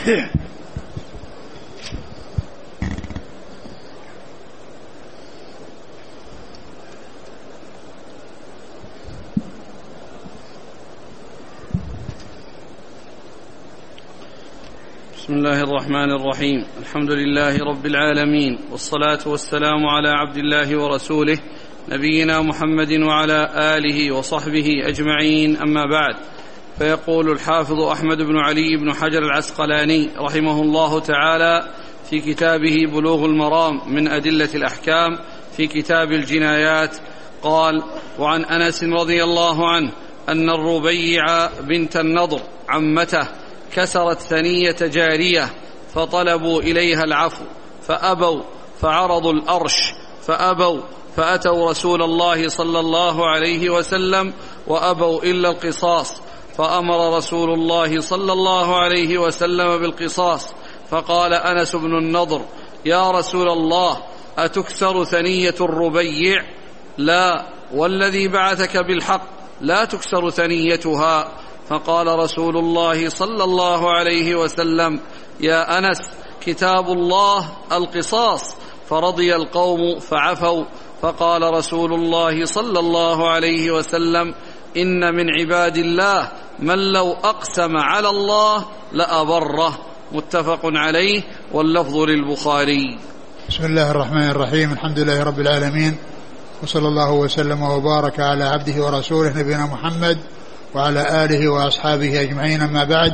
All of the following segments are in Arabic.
بسم الله الرحمن الرحيم. الحمد لله رب العالمين، والصلاة والسلام على عبد الله ورسوله نبينا محمد وعلى آله وصحبه أجمعين، أما بعد. فيقول الحافظ أحمد بن علي بن حجر العسقلاني رحمه الله تعالى في كتابه بلوغ المرام من أدلة الأحكام في كتاب الجنايات قال: وعن أنس رضي الله عنه أن الربيع بنت النضر عمته كسرت ثنية جارية فطلبوا إليها العفو فأبوا، فعرضوا الأرش فأبوا، فأتوا رسول الله صلى الله عليه وسلم وأبوا إلا القصاص، فأمر رسول الله صلى الله عليه وسلم بالقصاص. فقال أنس بن النضر: يا رسول الله، أتكسر ثنية الربيع؟ لا، والذي بعثك بالحق لا تكسر ثنيتها. فقال رسول الله صلى الله عليه وسلم: يا أنس، كتاب الله القصاص. فرضي القوم فعفوا. فقال رسول الله صلى الله عليه وسلم: إن من عباد الله من لو أقسم على الله لأبره. متفق عليه، واللفظ للبخاري. بسم الله الرحمن الرحيم. الحمد لله رب العالمين، وصلى الله وسلم وبارك على عبده ورسوله نبينا محمد وعلى آله وأصحابه أجمعين، أما بعد.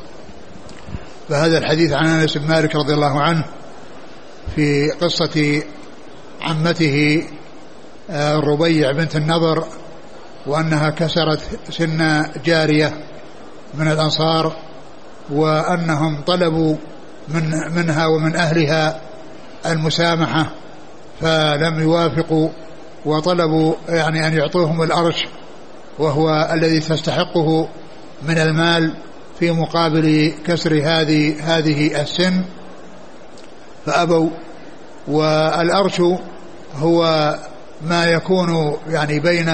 فهذا الحديث عن أنس بن مالك رضي الله عنه في قصة عمته الربيع بنت النضر، وأنها كسرت سن جارية من الأنصار، وأنهم طلبوا منها ومن أهلها المسامحة فلم يوافقوا، وطلبوا يعني أن يعطوهم الأرش وهو الذي تستحقه من المال في مقابل كسر هذه السن، فأبوا. والأرش هو ما يكون يعني بين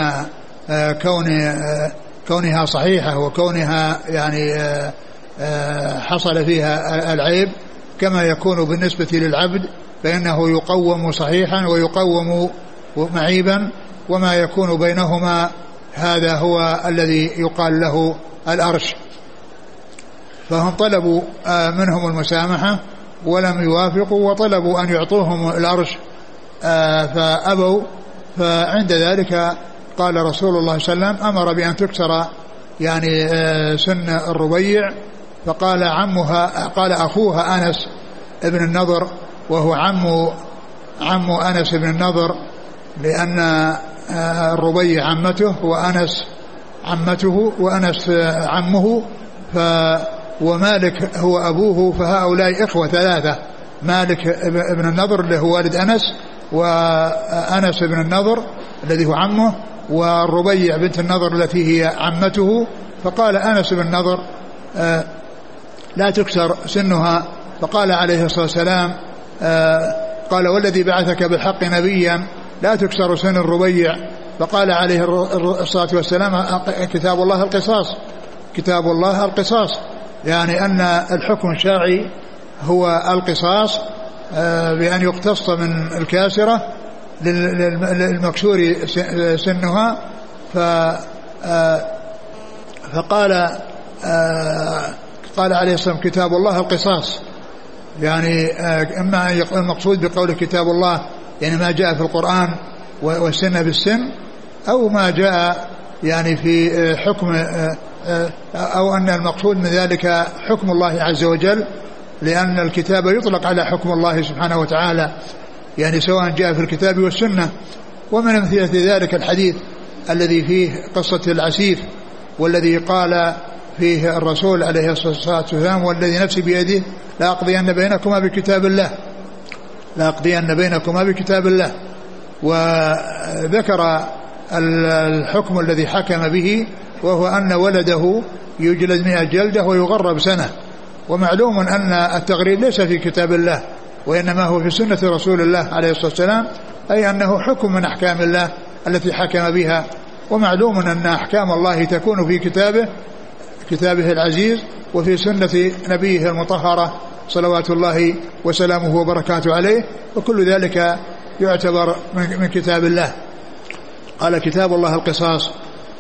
كونها صحيحة وكونها يعني حصل فيها العيب، كما يكون بالنسبة للعبد فإنه يقوم صحيحا ويقوم معيبا، وما يكون بينهما هذا هو الذي يقال له الأرش. فهم طلبوا منهم المسامحة ولم يوافقوا، وطلبوا أن يعطوهم الأرش فأبوا. فعند ذلك قال رسول الله صلى الله عليه وسلم: أمر بأن تكسر يعني سن الربيع. فقال قال أخوها أنس ابن النضر، وهو عم أنس بن النضر، لأن الربيع عمته وأنس عمته وأنس عمه، ومالك هو أبوه، فهؤلاء إخوة ثلاثة: مالك ابن النضر اللي هو والد أنس، وأنس بن النضر الذي هو عمه، والربيع بنت النضر التي هي عمته. فقال أنس بن النضر: لا تكسر سنها. فقال عليه الصلاة والسلام: قال والذي بعثك بالحق نبيا لا تكسر سن الربيع. فقال عليه الصلاة والسلام: كتاب الله القصاص، كتاب الله القصاص، يعني أن الحكم الشرعي هو القصاص، بأن يقتص من الكاسرة للمكسور سنها. فقال قال عليه الصلاة والسلام: كتاب الله القصاص، يعني إما المقصود بقوله كتاب الله يعني ما جاء في القرآن والسن بالسن، أو ما جاء يعني في حكم، أو أن المقصود من ذلك حكم الله عز وجل، لأن الكتاب يطلق على حكم الله سبحانه وتعالى، يعني سواء جاء في الكتاب والسنة. ومن أمثلة ذلك الحديث الذي فيه قصة العسيف، والذي قال فيه الرسول عليه الصلاة والسلام: والذي نفسي بيده لأقضين بينكما بكتاب الله، لأقضين بينكما بكتاب الله. وذكر الحكم الذي حكم به، وهو أن ولده يجلد 100 جلدة ويغرب سنة. ومعلوم أن التغريب ليس في كتاب الله، وإنما هو في سنة رسول الله عليه الصلاة والسلام، أي أنه حكم من أحكام الله التي حكم بها. ومعلوم أن أحكام الله تكون في كتابه كتابه العزيز وفي سنة نبيه المطهرة صلوات الله وسلامه وبركاته عليه، وكل ذلك يعتبر من كتاب الله. قال كتاب الله القصاص.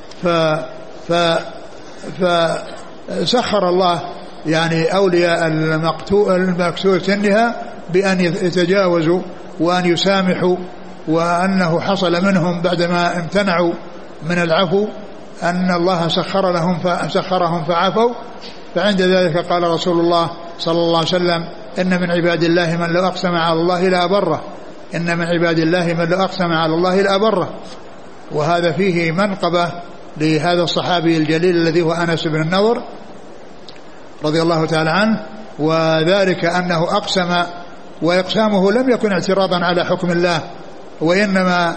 فسخر الله يعني أولياء المكسور سنها بأن يتجاوزوا وأن يسامحوا، وأنه حصل منهم بعدما امتنعوا من العفو أن الله سخرهم فعفوا. فعند ذلك قال رسول الله صلى الله عليه وسلم: إن من عباد الله من لو أقسم على الله لأبره، إن من عباد الله من لو أقسم على الله لأبره. وهذا فيه منقبة لهذا الصحابي الجليل الذي هو أنس بن النضر رضي الله تعالى عنه، وذلك أنه أقسم، وإقسامه لم يكن اعتراضا على حكم الله، وإنما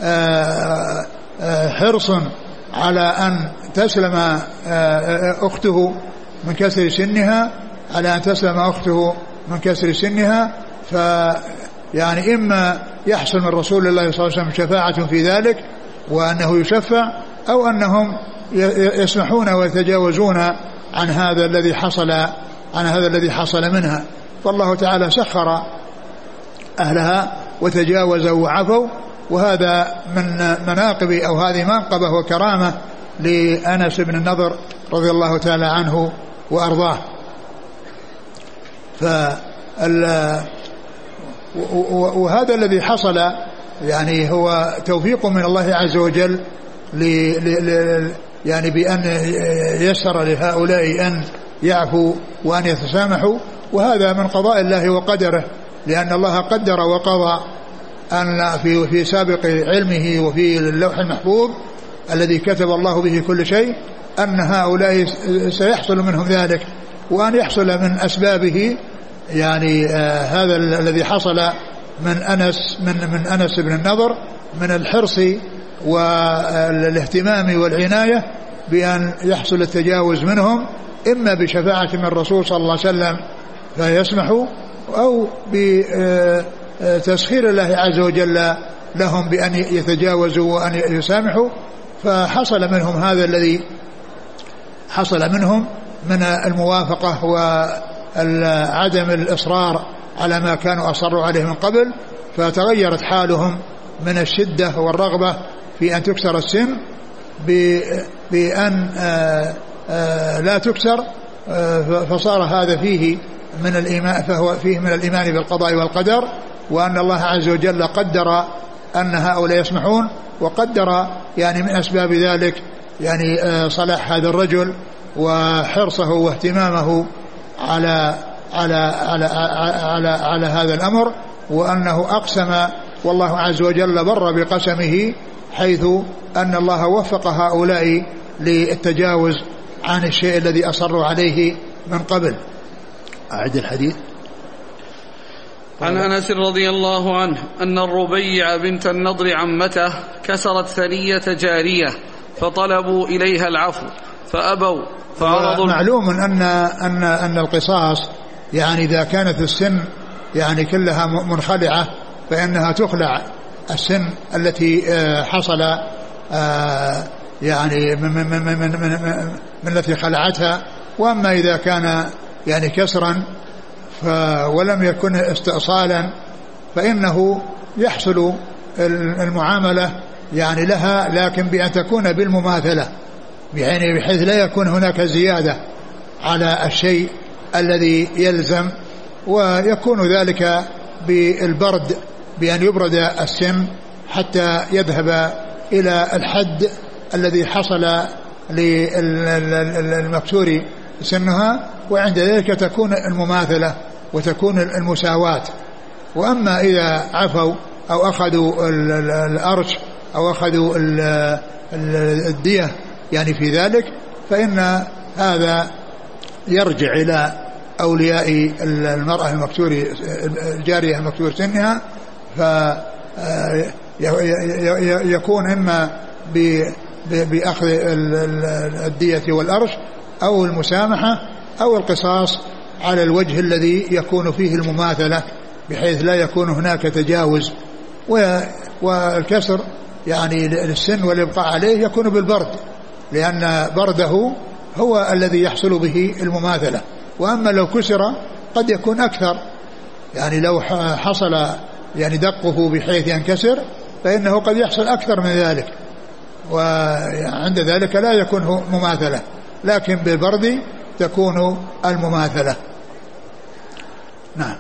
حرص على أن تسلم أخته من كسر سنها، على أن تسلم أخته من كسر سنها. فيعني إما يحصل من رسول الله صلى الله عليه وسلم شفاعة في ذلك وأنه يشفع، أو أنهم يسمحون ويتجاوزون عن هذا الذي حصل منها. فالله تعالى سخر أهلها وتجاوزوا وعفوا، وهذا من مناقب أو هذه منقبة وكرامة لأنس بن النضر رضي الله تعالى عنه وأرضاه. وهذا الذي حصل يعني هو توفيق من الله عز وجل يعني بأن يسر لهؤلاء أن يعفوا وأن يتسامحوا، وهذا من قضاء الله وقدره، لأن الله قدر وقضى أن في سابق علمه وفي اللوح المحفوظ الذي كتب الله به كل شيء أن هؤلاء سيحصل منهم ذلك، وأن يحصل من أسبابه يعني هذا الذي حصل من أنس بن النضر من الحرص والاهتمام والعناية بأن يحصل التجاوز منهم، إما بشفاعة من الرسول صلى الله عليه وسلم فيسمحوا، أو بتسخير الله عز وجل لهم بأن يتجاوزوا وأن يسامحوا. فحصل منهم هذا الذي حصل منهم من الموافقة وعدم الإصرار على ما كانوا أصروا عليه من قبل، فتغيرت حالهم من الشدة والرغبة في أن تكسر السن بأن لا تكسر. فصار هذا فيه من الإيمان، فهو فيه من الإيمان بالقضاء والقدر، وأن الله عز وجل قدر أن هؤلاء يسمحون، وقدر يعني من أسباب ذلك يعني صلاح هذا الرجل وحرصه واهتمامه على على على على على هذا الأمر، وأنه أقسم والله عز وجل بر بقسمه، حيث أن الله وفق هؤلاء للتجاوز عن الشيء الذي أصروا عليه من قبل. أعد الحديث. عن أنس رضي الله عنه أن الربيع بنت النضر عمته كسرت ثنية جارية فطلبوا إليها العفو فأبوا فعرضوا. معلوم أن القصاص يعني إذا كانت السن يعني كلها منخلعة فإنها تخلع السن التي حصل يعني من التي خلعتها. وأما إذا كان يعني كسرا ولم يكن استئصالا فإنه يحصل المعاملة يعني لها، لكن بأن تكون بالمماثلة، يعني بحيث لا يكون هناك زيادة على الشيء الذي يلزم، ويكون ذلك بالبرد، بأن يبرد السن حتى يذهب إلى الحد الذي حصل للمكسور سنها، وعند ذلك تكون المماثلة وتكون المساواة. وأما إذا عفوا أو أخذوا الأرش أو أخذوا الدية يعني في ذلك، فإن هذا يرجع إلى أولياء المرأة المكسور الجارية المكسور سنها، فيكون إما بأخذ الدية والأرش أو المسامحة أو القصاص على الوجه الذي يكون فيه المماثلة، بحيث لا يكون هناك تجاوز. والكسر يعني للسن والإبقاء عليه يكون بالبرد، لأن برده هو الذي يحصل به المماثلة. وأما لو كسر قد يكون أكثر، يعني لو حصل يعني دقه بحيث ينكسر فإنه قد يحصل أكثر من ذلك، وعند ذلك لا يكون مماثلة، لكن بالبرد تكون المماثلة. نعم.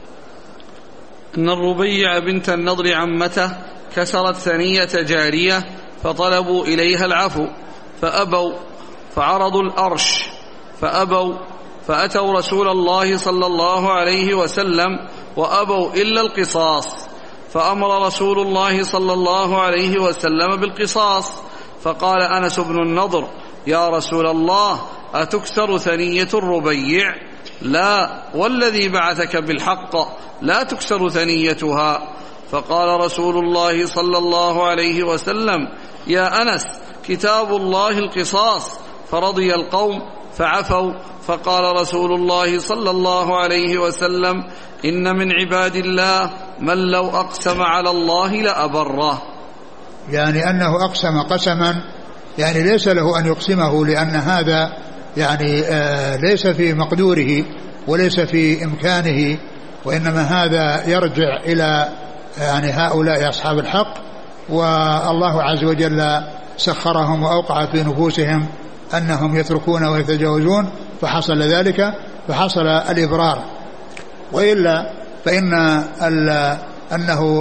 أن الربيع بنت النضر عمته كسرت ثنية جارية فطلبوا إليها العفو فأبوا، فعرضوا الأرش فأبوا، فأتوا رسول الله صلى الله عليه وسلم وأبوا إلا القصاص، فأمر رسول الله صلى الله عليه وسلم بالقصاص. فقال أنس بن النضر: يا رسول الله، أتكسر ثنية الربيع؟ لا، والذي بعثك بالحق لا تكسر ثنيتها. فقال رسول الله صلى الله عليه وسلم: يا أنس، كتاب الله القصاص. فرضي القوم فعفوا. فقال رسول الله صلى الله عليه وسلم: إن من عباد الله من لو أقسم على الله لأبره. يعني أنه أقسم قسما يعني ليس له أن يقسمه، لأن هذا يعني ليس في مقدوره وليس في إمكانه، وإنما هذا يرجع إلى يعني هؤلاء أصحاب الحق، والله عز وجل سخرهم وأوقع في نفوسهم أنهم يتركون ويتجاوزون، فحصل ذلك، فحصل الإبرار. وإلا فإن أنه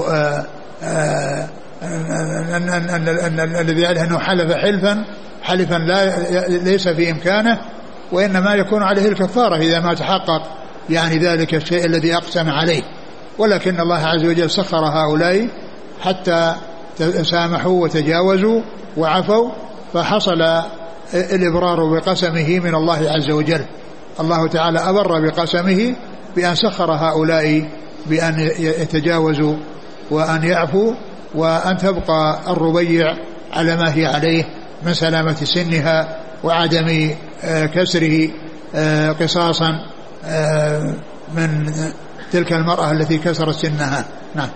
الذي عليه أنه حلف حلفا ليس في إمكانه، وإنما يكون عليه الكفارة إذا ما تحقق يعني ذلك الشيء الذي أقسم عليه. ولكن الله عز وجل سخر هؤلاء حتى سامحوا وتجاوزوا وعفوا، فحصل الإبرار بقسمه من الله عز وجل. الله تعالى أبر بقسمه بأن سخر هؤلاء بأن يتجاوزوا وأن يعفوا، وأن تبقى الربيع على ما هي عليه من سلامة سنها وعدم كسره قصاصا من تلك المرأة التي كسرت سنها. نعم.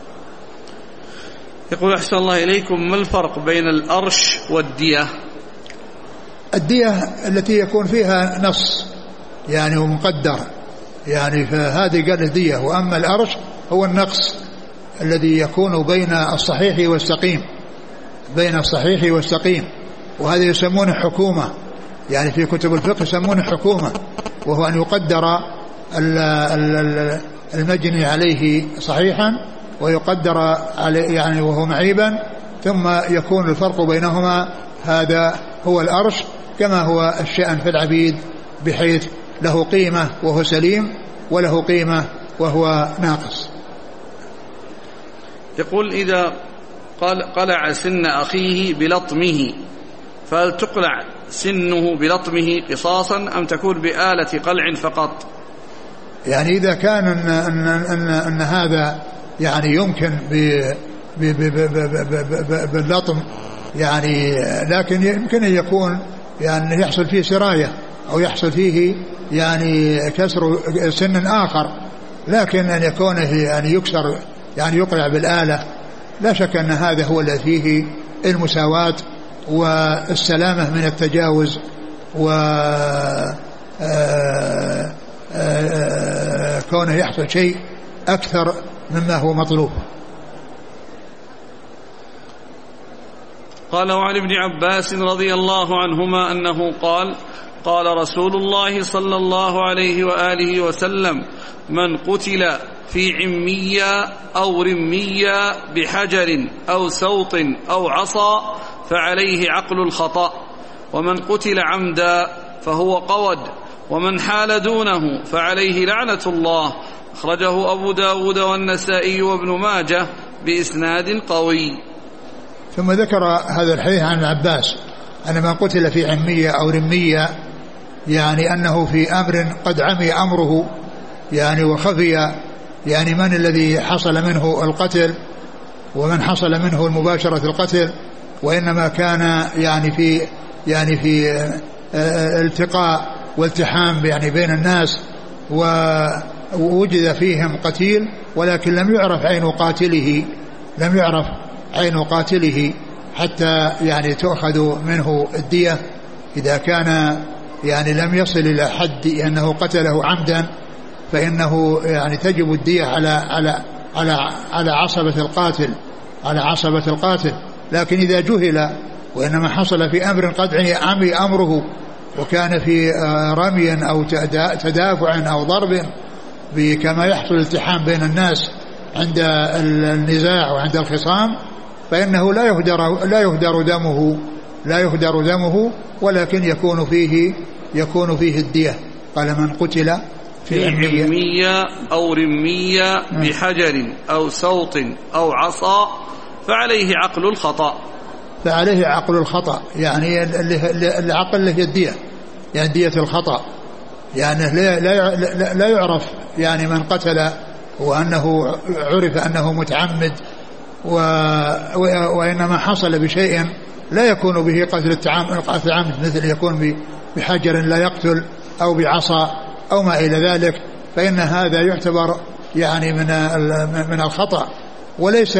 يقول: أحسن الله إليكم، ما الفرق بين الأرش والدية؟ الدية التي يكون فيها نص يعني ومقدر، يعني فهذه قال الدية. وأما الأرش هو النقص الذي يكون بين الصحيح والسقيم، بين الصحيح والسقيم، وهذا يسمونه حكومة، يعني في كتب الفقه يسمونه حكومة، وهو أن يقدر المجني عليه صحيحا ويقدر عليه يعني وهو معيبا، ثم يكون الفرق بينهما. هذا هو الأرش، كما هو الشأن في العبيد، بحيث له قيمة وهو سليم، وله قيمة وهو ناقص. يقول: إذا قلع سن أخيه بلطمه، فهل تقلع سنه بلطمه قصاصا أم تكون بآلة قلع فقط؟ يعني إذا كان أن هذا يعني يمكن باللطم يعني، لكن يمكن أن يكون يعني يحصل فيه سراية أو يحصل فيه يعني كسر سن آخر، لكن أن يكون يعني يكسر يعني يقلع بالآلة، لا شك أن هذا هو الذي فيه المساواة والسلامة من التجاوز كونه يحصل شيء أكثر مما هو مطلوب. قال: وعن ابن عباس رضي الله عنهما أنه قال: قال رسول الله صلى الله عليه وآله وسلم: من قتل في عمية أو رمية بحجر أو سوط أو عصا فعليه عقل الخطأ، ومن قتل عمدا فهو قود، ومن حال دونه فعليه لعنة الله. أخرجه أبو داود والنسائي وابن ماجه بإسناد قوي. ثم ذكر هذا الحديث عن العباس أن من قتل في عمية أو رمية، يعني أنه في أمر قد عمي أمره يعني وخفي، يعني من الذي حصل منه القتل ومن حصل منه المباشرة القتل، وإنما كان يعني في التقاء والتحام يعني بين الناس، ووجد فيهم قتيل ولكن لم يعرف عين قاتله حتى يعني تؤخذ منه الدية إذا كان يعني لم يصل إلى حد أنه قتله عمدا فإنه يعني تجب الدية على عصبة القاتل. لكن إذا جهل وإنما حصل في أمر قد عمي أمره وكان في رمي أو تدافع أو ضرب كما يحصل الالتحام بين الناس عند النزاع وعند الخصام فإنه لا يهدر دمه ولكن يكون فيه الدية. قال من قتل في عمية أو رمية بحجر أو سوط أو عصا فعليه عقل الخطأ يعني العقل اللي هي الدية يعني دية الخطأ يعني لا يعرف يعني من قتل وأنه عرف أنه متعمد وإنما حصل بشيء لا يكون به قتل العمد مثل يكون بحجر لا يقتل أو بعصا أو ما إلى ذلك فإن هذا يعتبر يعني من الخطأ وليس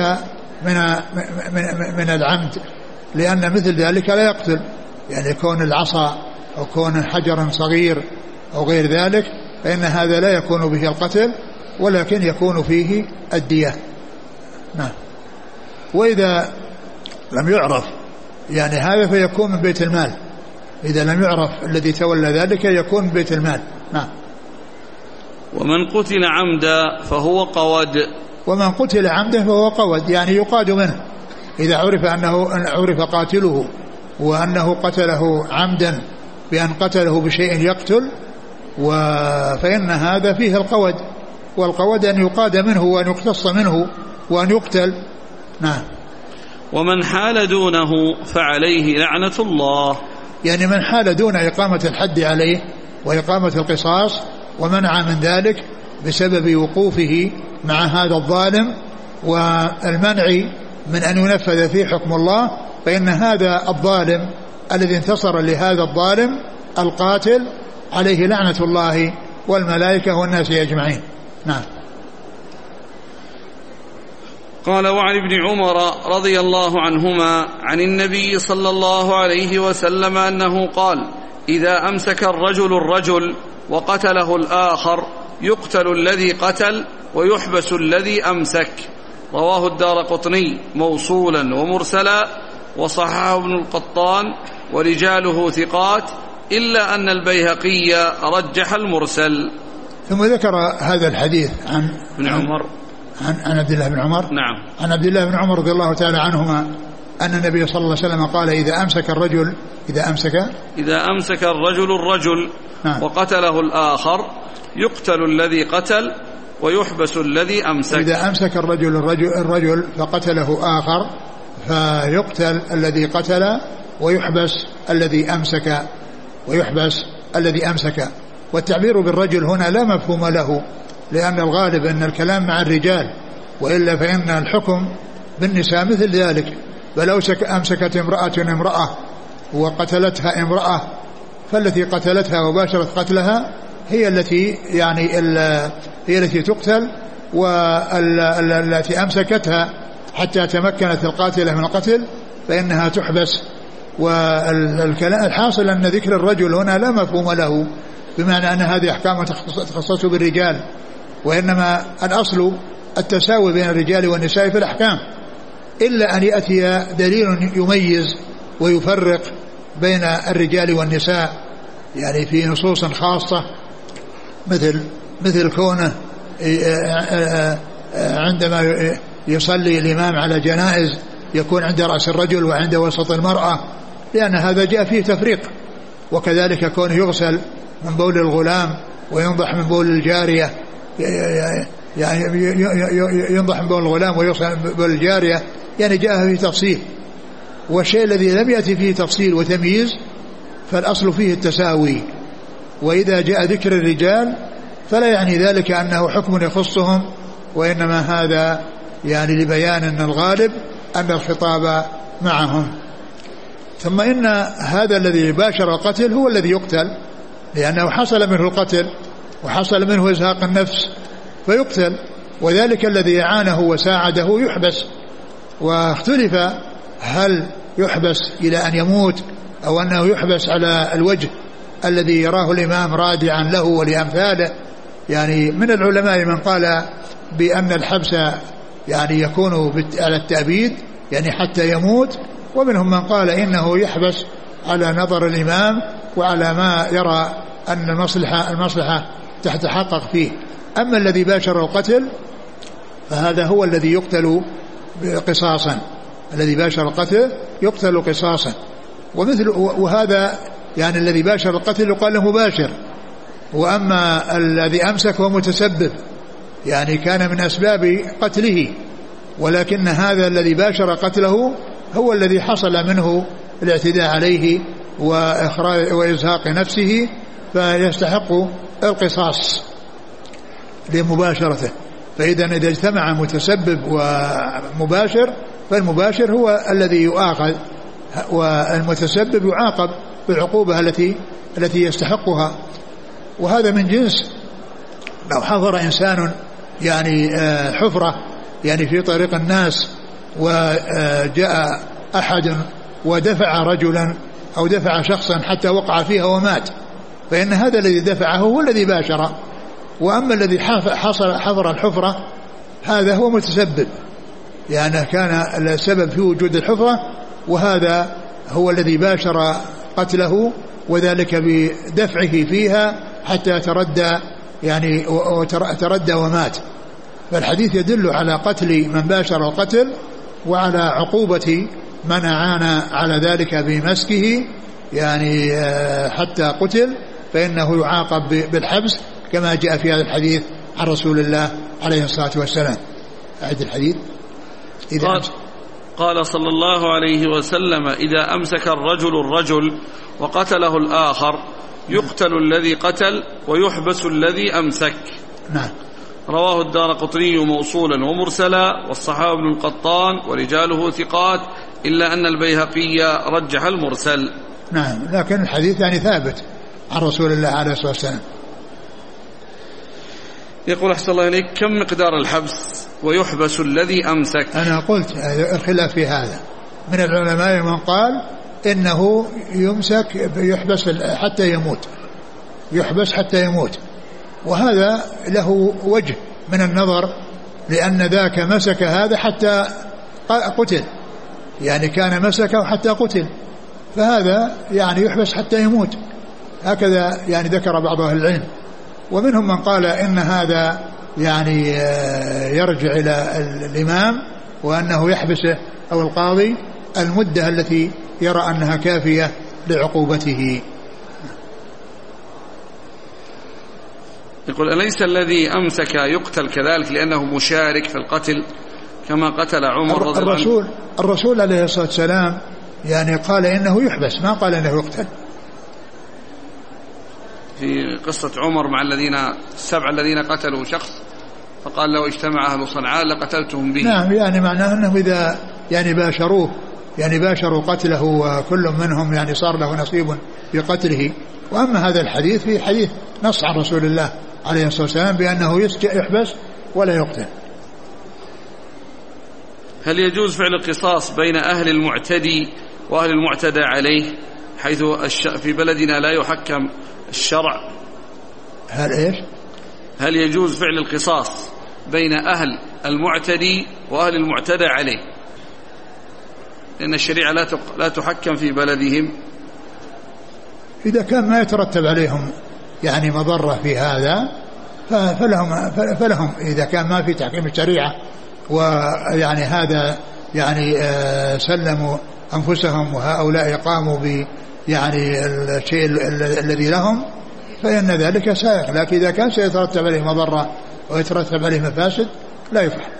من العمد لأن مثل ذلك لا يقتل يعني كون العصا أو كون حجرا صغير أو غير ذلك فإن هذا لا يكون به القتل ولكن يكون فيه الدية. نعم. وإذا لم يعرف يعني هذا فيكون من بيت المال إذا لم يعرف الذي تولى ذلك يكون من بيت المال. نعم. ومن قتل عمدا فهو قود يعني يقاد منه إذا عرف قاتله وأنه قتله عمدا بأن قتله بشيء يقتل فإن هذا فيه القود والقود أن يقاد منه وأن يقتص منه وأن يقتل. نعم. ومن حال دونه فعليه لعنة الله يعني من حال دون إقامة الحد عليه وإقامة القصاص ومنع من ذلك بسبب وقوفه مع هذا الظالم والمنع من أن ينفذ فيه حكم الله فإن هذا الظالم الذي انتصر لهذا الظالم القاتل عليه لعنة الله والملائكة والناس أجمعين. نعم. قال وعن ابن عمر رضي الله عنهما عن النبي صلى الله عليه وسلم أنه قال إذا أمسك الرجل وقتله الآخر يقتل الذي قتل ويحبس الذي أمسك. رواه الدارقطني موصولا ومرسلا وصححه ابن القطان ورجاله ثقات إلا أن البيهقي رجح المرسل. ثم ذكر هذا الحديث عن ابن عمر عن عبد الله بن عمر. نعم. عن عبد الله بن عمر رضي الله تعالى عنهما أن النبي صلى الله عليه وسلم قال إذا أمسك الرجل نعم. وقتله الآخر يقتل الذي قتل ويحبس الذي أمسك. إذا أمسك الرجل فقتله آخر فيقتل الذي قتل ويحبس الذي أمسك. والتعبير بالرجل هنا لا مفهوم له لأن الغالب أن الكلام مع الرجال وإلا فإن الحكم بالنساء مثل ذلك. فلو أمسكت امرأة وقتلتها امرأة فالتي قتلتها وباشرت قتلها هي التي تقتل والتي أمسكتها حتى تمكنت القاتلة من القتل فإنها تحبس. والكلام الحاصل أن ذكر الرجل هنا لا مفهوم له بمعنى أن هذه أحكام تخصص بالرجال وإنما الأصل التساوي بين الرجال والنساء في الأحكام إلا أن يأتي دليل يميز ويفرق بين الرجال والنساء يعني في نصوص خاصة مثل كونه عندما يصلي الإمام على جنائز يكون عند رأس الرجل وعند وسط المرأة لأن هذا جاء فيه تفريق. وكذلك كونه يغسل من بول الغلام وينضح من بول الجارية يعني ينضح من بول الغلام ويغسل من بول الجارية يعني جاء فيه تفصيل. والشيء الذي لم يأتي فيه تفصيل وتمييز فالأصل فيه التساوي. وإذا جاء ذكر الرجال فلا يعني ذلك أنه حكم يخصهم وإنما هذا يعني لبيان أن الغالب أن الخطاب معهم. ثم إن هذا الذي باشر القتل هو الذي يقتل لأنه حصل منه القتل وحصل منه إزهاق النفس فيقتل وذلك الذي أعانه وساعده يحبس. واختلف هل يحبس إلى أن يموت أو أنه يحبس على الوجه الذي يراه الإمام رادعا له ولأمثاله. يعني من العلماء من قال بأن الحبس يعني يكون على التأبيد يعني حتى يموت، ومنهم من قال إنه يحبس على نظر الإمام وعلى ما يرى أن المصلحة تتحقق فيه. أما الذي باشر القتل فهذا هو الذي يقتل قصاصا، الذي باشر القتل يقتل قصاصا. وهذا يعني الذي باشر القتل يقال له مباشر، وأما الذي أمسك هو متسبب، يعني كان من أسباب قتله، ولكن هذا الذي باشر قتله هو الذي حصل منه الاعتداء عليه وإزهاق نفسه، فيستحق القصاص لمباشرته. فإذا إذا اجتمع متسبب ومباشر فالمباشر هو الذي يؤاخذ، والمتسبب يعاقب بالعقوبة التي يستحقها. وهذا من جنس لو حفر إنسان يعني حفرة يعني في طريق الناس، وجاء أحد ودفع رجلا أو دفع شخصا حتى وقع فيها ومات، فإن هذا الذي دفعه هو الذي باشر. وأما الذي حفر الحفرة هذا هو متسبب، يعني كان السبب في وجود الحفرة، وهذا هو الذي باشر قتله، وذلك بدفعه فيها حتى تردى ومات. فالحديث يدل على قتل من باشر القتل، وعلى عقوبة من أعان على ذلك بمسكه يعني حتى قتل، فإنه يعاقب بالحبس كما جاء في هذا الحديث عن رسول الله عليه الصلاة والسلام. أعد الحديث. قال صلى الله عليه وسلم: إذا أمسك الرجل وقتله الآخر يقتل الذي قتل ويحبس الذي أمسك. نعم. رواه الدارقطني موصولا ومرسلا، والصحابة بن القطان ورجاله ثقات، إلا أن البيهقي رجح المرسل. نعم، لكن الحديث يعني ثابت عن رسول الله عليه الصلاة والسلام. يقول أحسن الله إليك: كم مقدار الحبس ويحبس الذي أمسك؟ أنا قلت الخلاف في هذا، من العلماء من قال إنه يمسك يحبس حتى يموت، يحبس حتى يموت، وهذا له وجه من النظر، لأن ذاك مسك هذا حتى قتل، يعني كان مسكه حتى قتل، فهذا يعني يحبس حتى يموت، هكذا يعني ذكر بعض أهل العلم. ومنهم من قال إن هذا يعني يرجع إلى الإمام، وأنه يحبسه أو القاضي المدة التي يرى أنها كافية لعقوبته. يقول: أليس الذي أمسك يقتل كذلك لأنه مشارك في القتل كما قتل عمر رضي الله عنه؟ الرسول عليه الصلاة والسلام يعني قال إنه يحبس، ما قال إنه يقتل. في قصة عمر مع السبع الذين قتلوا شخص، فقال: لو اجتمع أهل صنعاء لقتلتهم به. نعم، يعني معناه أنهم إذا يعني باشروه يعني باشروا قتله، وكل منهم يعني صار له نصيب في قتله. وأما هذا الحديث في حديث نص عن رسول الله عليه الصلاة والسلام بأنه يحبس ولا يقتل. هل يجوز فعل القصاص بين أهل المعتدي وأهل المعتدى عليه، حيث في بلدنا لا يحكم الشرع؟ هل يجوز فعل القصاص بين أهل المعتدي وأهل المعتدى عليه، لأن الشريعة لا تحكم في بلدهم؟ إذا كان ما يترتب عليهم يعني مضرة في هذا فلهم إذا كان ما في تحكيم الشريعة، ويعني هذا يعني سلموا أنفسهم وهؤلاء قاموا ب يعني الشيء الذي لهم، فإن ذلك سائق. لكن إذا كان سيترتب عليه مضرة ويترتب عليه مفاسد لا يفعل.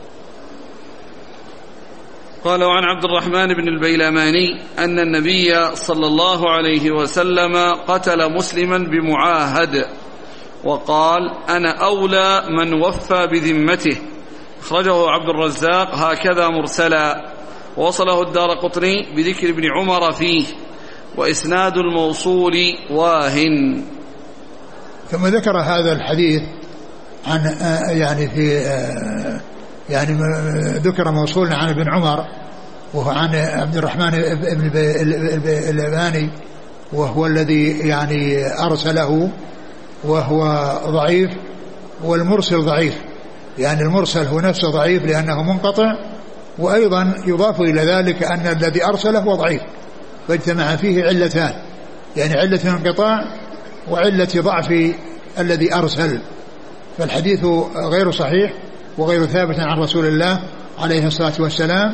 قال: وعن عبد الرحمن بن البيلماني أن النبي صلى الله عليه وسلم قتل مسلما بمعاهد، وقال: أنا أولى من وفى بذمته. أخرجه عبد الرزاق هكذا مرسلا، ووصله الدارقطني بذكر ابن عمر فيه، وإسناد الموصول واهن. ثم ذكر هذا الحديث عن يعني في يعني ذكر موصول عن ابن عمر وهو عن عبد الرحمن بن البيلماني وهو الذي يعني أرسله وهو ضعيف، والمرسل ضعيف، يعني المرسل هو نفسه ضعيف لأنه منقطع، وأيضا يضاف إلى ذلك أن الذي أرسله هو ضعيف، فاجتمع فيه علتان، يعني علة الانقطاع وعلة ضعف الذي أرسل، فالحديث غير صحيح وغير ثابت عن رسول الله عليه الصلاة والسلام.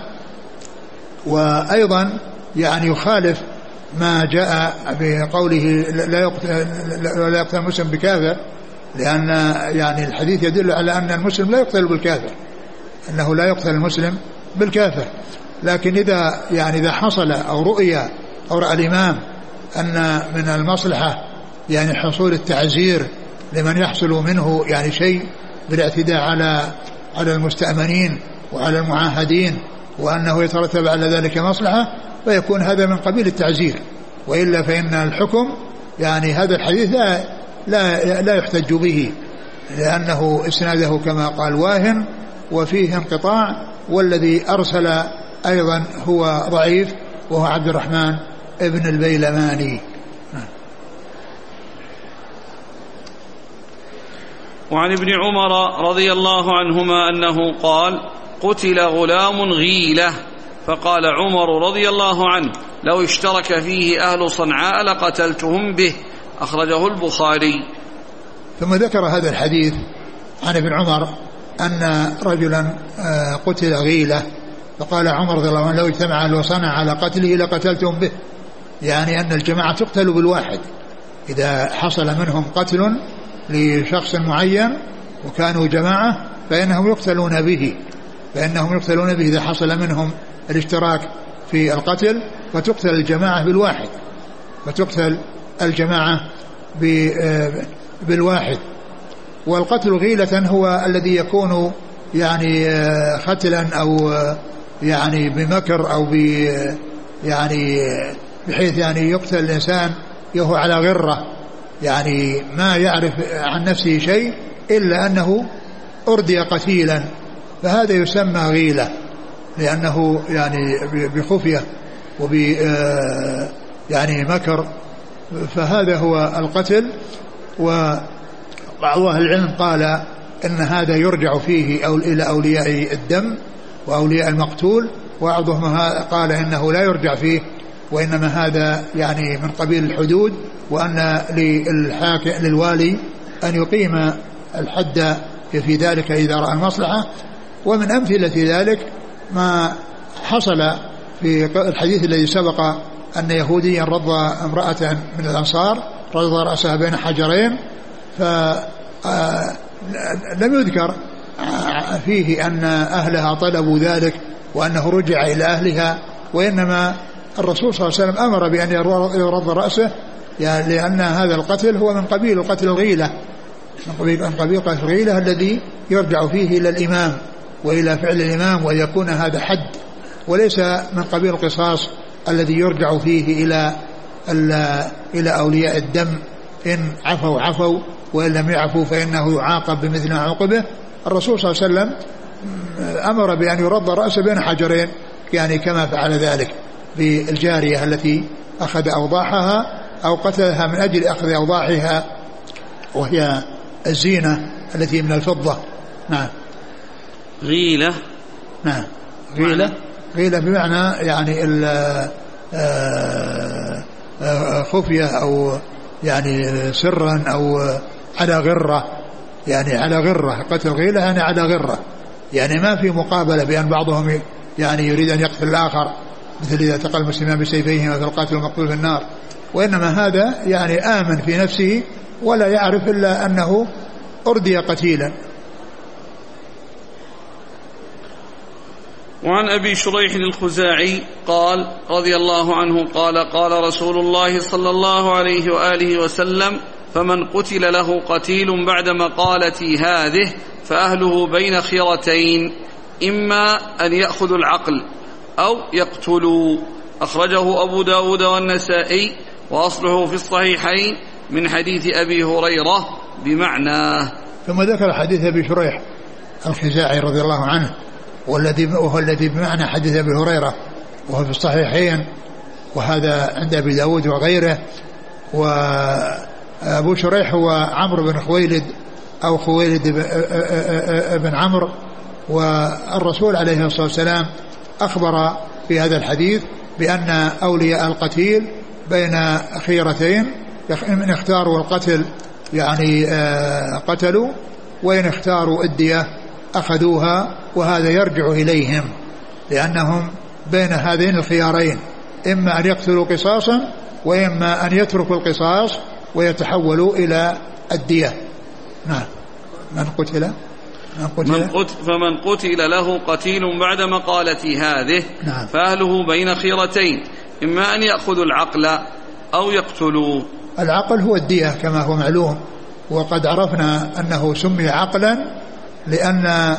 وأيضا يعني يخالف ما جاء بقوله لا يقتل المسلم بكافر، لأن يعني الحديث يدل على أن المسلم لا يقتل بالكافر، أنه لا يقتل المسلم بالكافر. لكن إذا حصل أو رؤيا أو رأى الإمام أن من المصلحة يعني حصول التعزير لمن يحصل منه يعني شيء بالاعتداء على المستأمنين وعلى المعاهدين، وأنه يترتب على ذلك مصلحة، فيكون هذا من قبيل التعزير. وإلا فإن الحكم يعني هذا الحديث لا يحتج به، لأنه إسناده كما قال واهن وفيه انقطاع، والذي أرسل أيضا هو ضعيف وهو عبد الرحمن ابن البيلماني. وعن ابن عمر رضي الله عنهما أنه قال: قتل غلام غيلة، فقال عمر رضي الله عنه: لو اشترك فيه أهل صنعاء لقتلتهم به. أخرجه البخاري. ثم ذكر هذا الحديث عن ابن عمر أن رجلا قتل غيلة، فقال عمر رضي الله عنه: لو اجتمع أهل صنعاء على قتله لقتلتهم به، يعني أن الجماعة تقتل بالواحد، إذا حصل منهم قتل لشخص معين وكانوا جماعة فإنهم يقتلون به إذا حصل منهم الاشتراك في القتل، فتقتل الجماعة بالواحد، بالواحد. والقتل غيلة هو الذي يكون يعني ختلا أو يعني بمكر أو يعني بحيث يعني يقتل الإنسان وهو على غرة، يعني ما يعرف عن نفسه شيء إلا أنه أردي قتيلا، فهذا يسمى غيلة، لأنه يعني بخفية يعني مكر، فهذا هو القتل. وبعض أهل العلم قال إن هذا يرجع فيه إلى أولياء الدم وأولياء المقتول، وبعضهم قال إنه لا يرجع فيه، وإنما هذا يعني من قبيل الحدود، وأن للوالي أن يقيم الحد في ذلك إذا رأى المصلحة. ومن أمثلة ذلك ما حصل في الحديث الذي سبق أن يهوديا رض امرأة من الأنصار، رض رأسها بين حجرين، فلم يذكر فيه أن أهلها طلبوا ذلك وأنه رجع إلى أهلها، وإنما الرسول صلى الله عليه وسلم أمر بأن يرض رأسه، يعني لأن هذا القتل هو من قبيل القتل الغيلة، من قبيل قتل الغيلة الذي يرجع فيه إلى الإمام وإلى فعل الإمام، ويكون هذا حد، وليس من قبيل القصاص الذي يرجع فيه إلى أولياء الدم، إن عفوا وإن لم يعفوا فإنه يعاقب بمثل ما عوقبه. الرسول صلى الله عليه وسلم أمر بأن يرض رأسه بين حجرين، يعني كما فعل ذلك بالجارية التي أخذ أوضاحها أو قتلها من أجل أخذ أوضاحها، وهي الزينة التي من الفضة. نعم. غيلة. نعم. غيلة بمعنى يعني خفية أو يعني سرا أو على غرة، يعني على غرة. قتل غيلة يعني على غرة، يعني ما في مقابلة بأن بعضهم يعني يريد أن يقتل الآخر، مثل إذا تقى المسلمان بسيفيهما فالقاتل والمقتول في النار، وإنما هذا يعني آمن في نفسه ولا يعرف إلا أنه أردي قتيلا. وعن أبي شريح الخزاعي قال رضي الله عنه قال رسول الله صلى الله عليه وآله وسلم: فمن قتل له قتيل بعد مقالتي هذه فأهله بين خيرتين، إما أن يأخذوا العقل أو يقتلوا. أخرجه أبو داود والنسائي، وأصله في الصحيحين من حديث أبي هريرة بمعناه. ثم ذكر حديث أبي شريح الخزاعي رضي الله عنه، وهو الذي بمعنى حديث أبي هريرة وهو في الصحيحين، وهذا عند أبي داود وغيره. وأبو شريح هو عمرو بن خويلد أو خويلد بن عمرو. والرسول عليه الصلاة والسلام أخبر في هذا الحديث بأن أولياء القتيل بين خيرتين، إن اختاروا القتل يعني قتلوا، وإن اختاروا الدية أخذوها، وهذا يرجع إليهم لأنهم بين هذين الخيارين، إما أن يقتلوا قصاصا وإما أن يتركوا القصاص ويتحولوا إلى الدية. نعم. فمن قتل له قتيل بعد مقالة هذه نعم. فأهله بين خيرتين، إما أن يأخذوا العقل أو يقتلوا. العقل هو الدية كما هو معلوم، وقد عرفنا أنه سمي عقلا لأن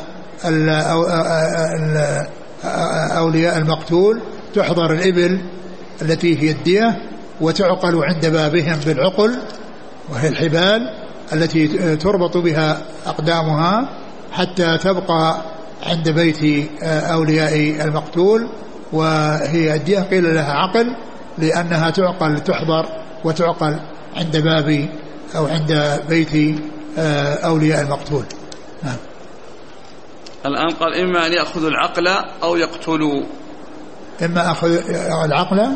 أولياء المقتول تحضر الإبل التي هي الدية وتعقل عند بابهم بالعقل، وهي الحبال التي تربط بها أقدامها حتى تبقى عند بيت أولياء المقتول، وهي الدية قيل لها عقل لأنها تعقل، تحضر وتعقل عند باب أو عند بيت أولياء المقتول. نعم. الآن قال إما أن يأخذوا العقل أو يقتلوا. إما أخذ العقل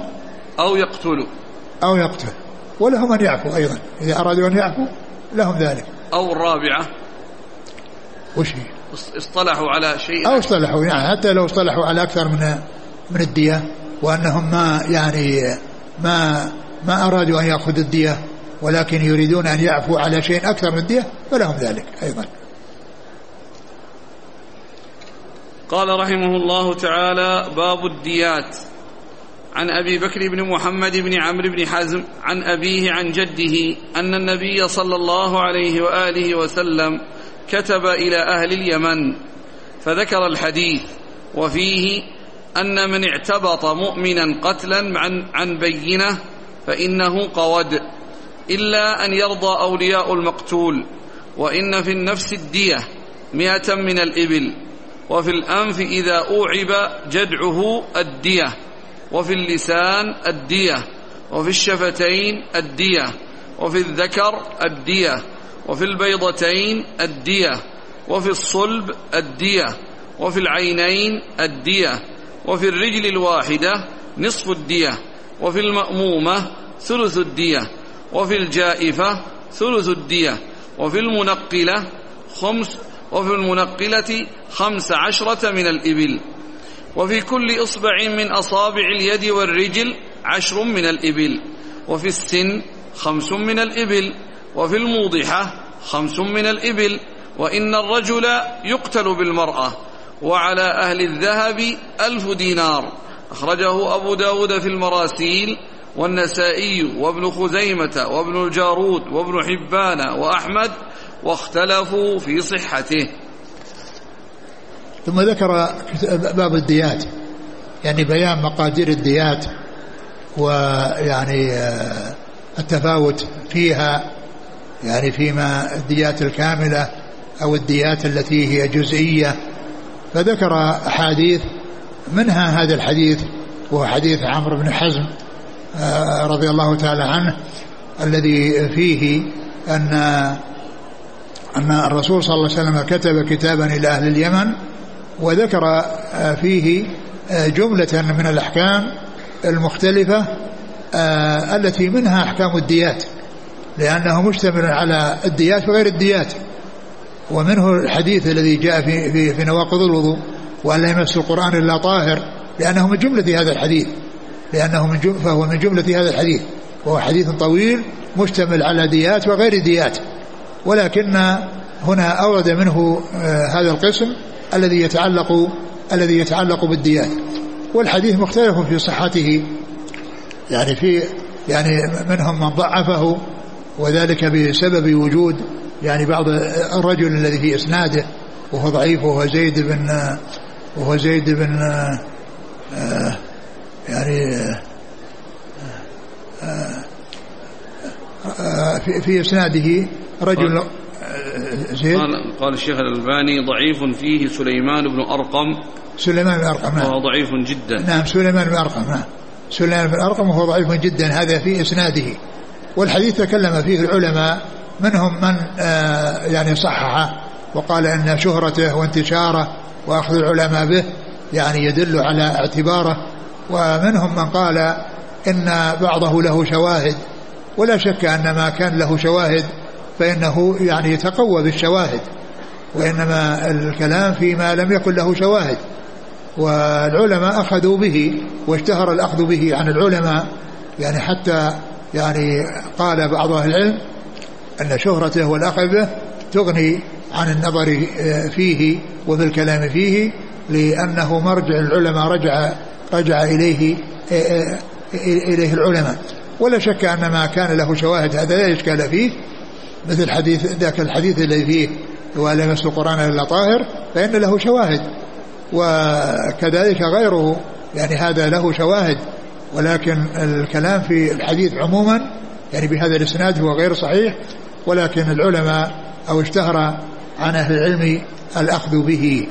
أو يقتل ولهم أن يعفوا أيضا إذا أرادوا أن يعفوا لهم ذلك. أو الرابعة وش هي؟ اصطلحوا على شيء، أو اصطلحوا يعني حتى لو اصطلحوا على أكثر من الدية، وأنهم ما أرادوا أن يأخذوا الدية ولكن يريدون أن يعفوا على شيء أكثر من الدية فلهم ذلك أيضا. قال رحمه الله تعالى: باب الديات. عن أبي بكر بن محمد بن عمرو بن حزم عن أبيه عن جده أن النبي صلى الله عليه وآله وسلم كتب إلى أهل اليمن فذكر الحديث، وفيه أن من اعتبط مؤمنا قتلا عن بينة فإنه قود، إلا أن يرضى أولياء المقتول، وإن في النفس الدية 100 من الإبل، وفي الأنف إذا أوعب جدعه الدية، وفي اللسان الدية، وفي الشفتين الدية، وفي الذكر الدية، وفي البيضتين الدية، وفي الصلب الدية، وفي العينين الدية، وفي الرجل الواحدة نصف الدية، وفي المأمومة ثلث الدية، وفي الجائفة ثلث الدية، وفي المنقلة 15 من الإبل، وفي كل إصبع من أصابع اليد والرجل 10 من الإبل، وفي السن 5 من الإبل، وفي الموضحة 5 من الإبل، وإن الرجل يقتل بالمرأة، وعلى أهل الذهب 1000 دينار. أخرجه أبو داود في المراسيل والنسائي وابن خزيمة وابن الجارود وابن حبان وأحمد، واختلفوا في صحته. ثم ذكر باب الديات، يعني بيان مقادير الديات ويعني التفاوت فيها، يعني فيما الديات الكاملة أو الديات التي هي جزئية. فذكر أحاديث منها هذا الحديث، وهو حديث عمرو بن حزم رضي الله تعالى عنه، الذي فيه أن الرسول صلى الله عليه وسلم كتب كتابا إلى أهل اليمن، وذكر فيه جملة من الأحكام المختلفة التي منها أحكام الديات، لأنه مشتمل على الديات وغير الديات. ومنه الحديث الذي جاء في نواقض الوضوء: وأن لا يمس القرآن إلا طاهر، لأنه من جملة هذا الحديث، فهو من جملة هذا الحديث، وهو حديث طويل مشتمل على ديات وغير ديات، ولكن هنا أورد منه هذا القسم الذي يتعلق بالديات. والحديث مختلف في صحته، يعني منهم من ضعفه، وذلك بسبب وجود يعني بعض الرجل الذي في إسناده وهو ضعيف، وهو زيد بن يعني في إسناده رجل زيد قال الشيخ الألباني ضعيف فيه سليمان بن أرقم. سليمان بن أرقم نعم. وهو ضعيف جدا. نعم سليمان بن أرقم نعم. سليمان بن أرقم وهو ضعيف جدا، هذا في إسناده. والحديث تكلم فيه العلماء، منهم من يعني صححه وقال أن شهرته وانتشاره وأخذ العلماء به يعني يدل على اعتباره، ومنهم من قال إن بعضه له شواهد، ولا شك أن ما كان له شواهد فإنه يعني يتقوى بالشواهد، وإنما الكلام فيما لم يكن له شواهد. والعلماء أخذوا به واشتهر الأخذ به عن العلماء، يعني حتى يعني قال بعض أهل العلم أن شهرته والأخذ به تغني عن النظر فيه وفي الكلام فيه، لأنه مرجع العلماء رجع إليه العلماء. ولا شك أن ما كان له شواهد هذا لا إشكال فيه، مثل ذاك الحديث الذي فيه ولا يمس القرآن إلا طاهر، فإن له شواهد، وكذلك غيره يعني هذا له شواهد. ولكن الكلام في الحديث عموما يعني بهذا الإسناد هو غير صحيح، ولكن العلماء أو اشتهر عن أهل العلم الأخذ به.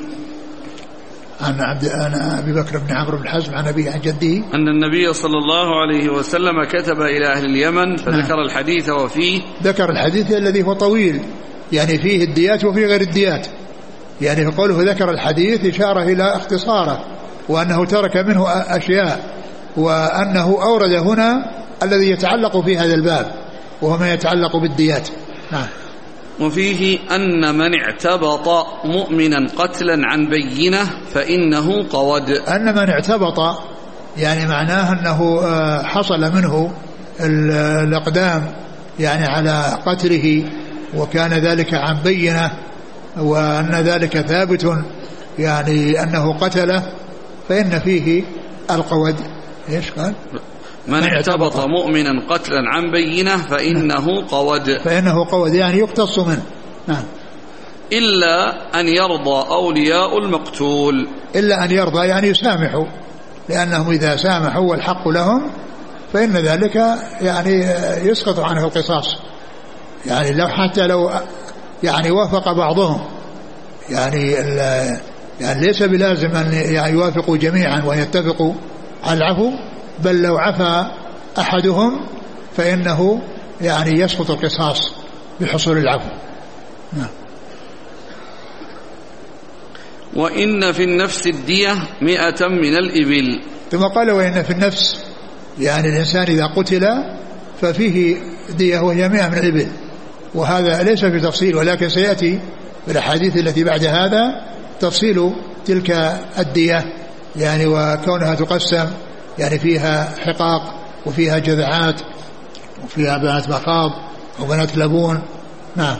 عن أبي بكر بن عمرو بن حزم عن أبيه عن جده أن النبي صلى الله عليه وسلم كتب إلى أهل اليمن فذكر الحديث، وفيه ذكر الحديث الذي هو طويل يعني فيه الديات وفيه غير الديات، يعني قوله ذكر الحديث إشارة إلى اختصاره، وأنه ترك منه أشياء، وأنه أورد هنا الذي يتعلق في هذا الباب وهو ما يتعلق بالديات. نعم. وفيه أن من اعتبط مؤمنا قتلا عن بينة فإنه قود. أن من اعتبط يعني معناه أنه حصل منه الإقدام يعني على قتله، وكان ذلك عن بينة، وأن ذلك ثابت يعني أنه قتله، فإن فيه القود. إيش قال؟ من اعتبط مؤمنا قتلا عن بينة فإنه قود يعني يقتص منه. نعم. إلا أن يرضى أولياء المقتول. إلا أن يرضى يعني يسامحوا، لأنهم إذا سامحوا والحق لهم فإن ذلك يعني يسقط عنه القصاص، يعني لو حتى لو يعني وافق بعضهم يعني ليس بلازم أن يعني يوافقوا جميعا ويتفقوا على العفو، بل لو عفى أحدهم فإنه يعني يسقط القصاص بحصول العفو. نعم. وإن في النفس الدية 100 من الإبل. ثم قال وإن في النفس يعني الإنسان إذا قتل ففيه دية وهي 100 من الإبل، وهذا ليس في تفصيل، ولكن سيأتي في الأحاديث التي بعد هذا تفصيل تلك الدية يعني، وكونها تقسم يعني فيها حقاق وفيها جذعات وفيها بنات مخاض وبنات لبون. نعم.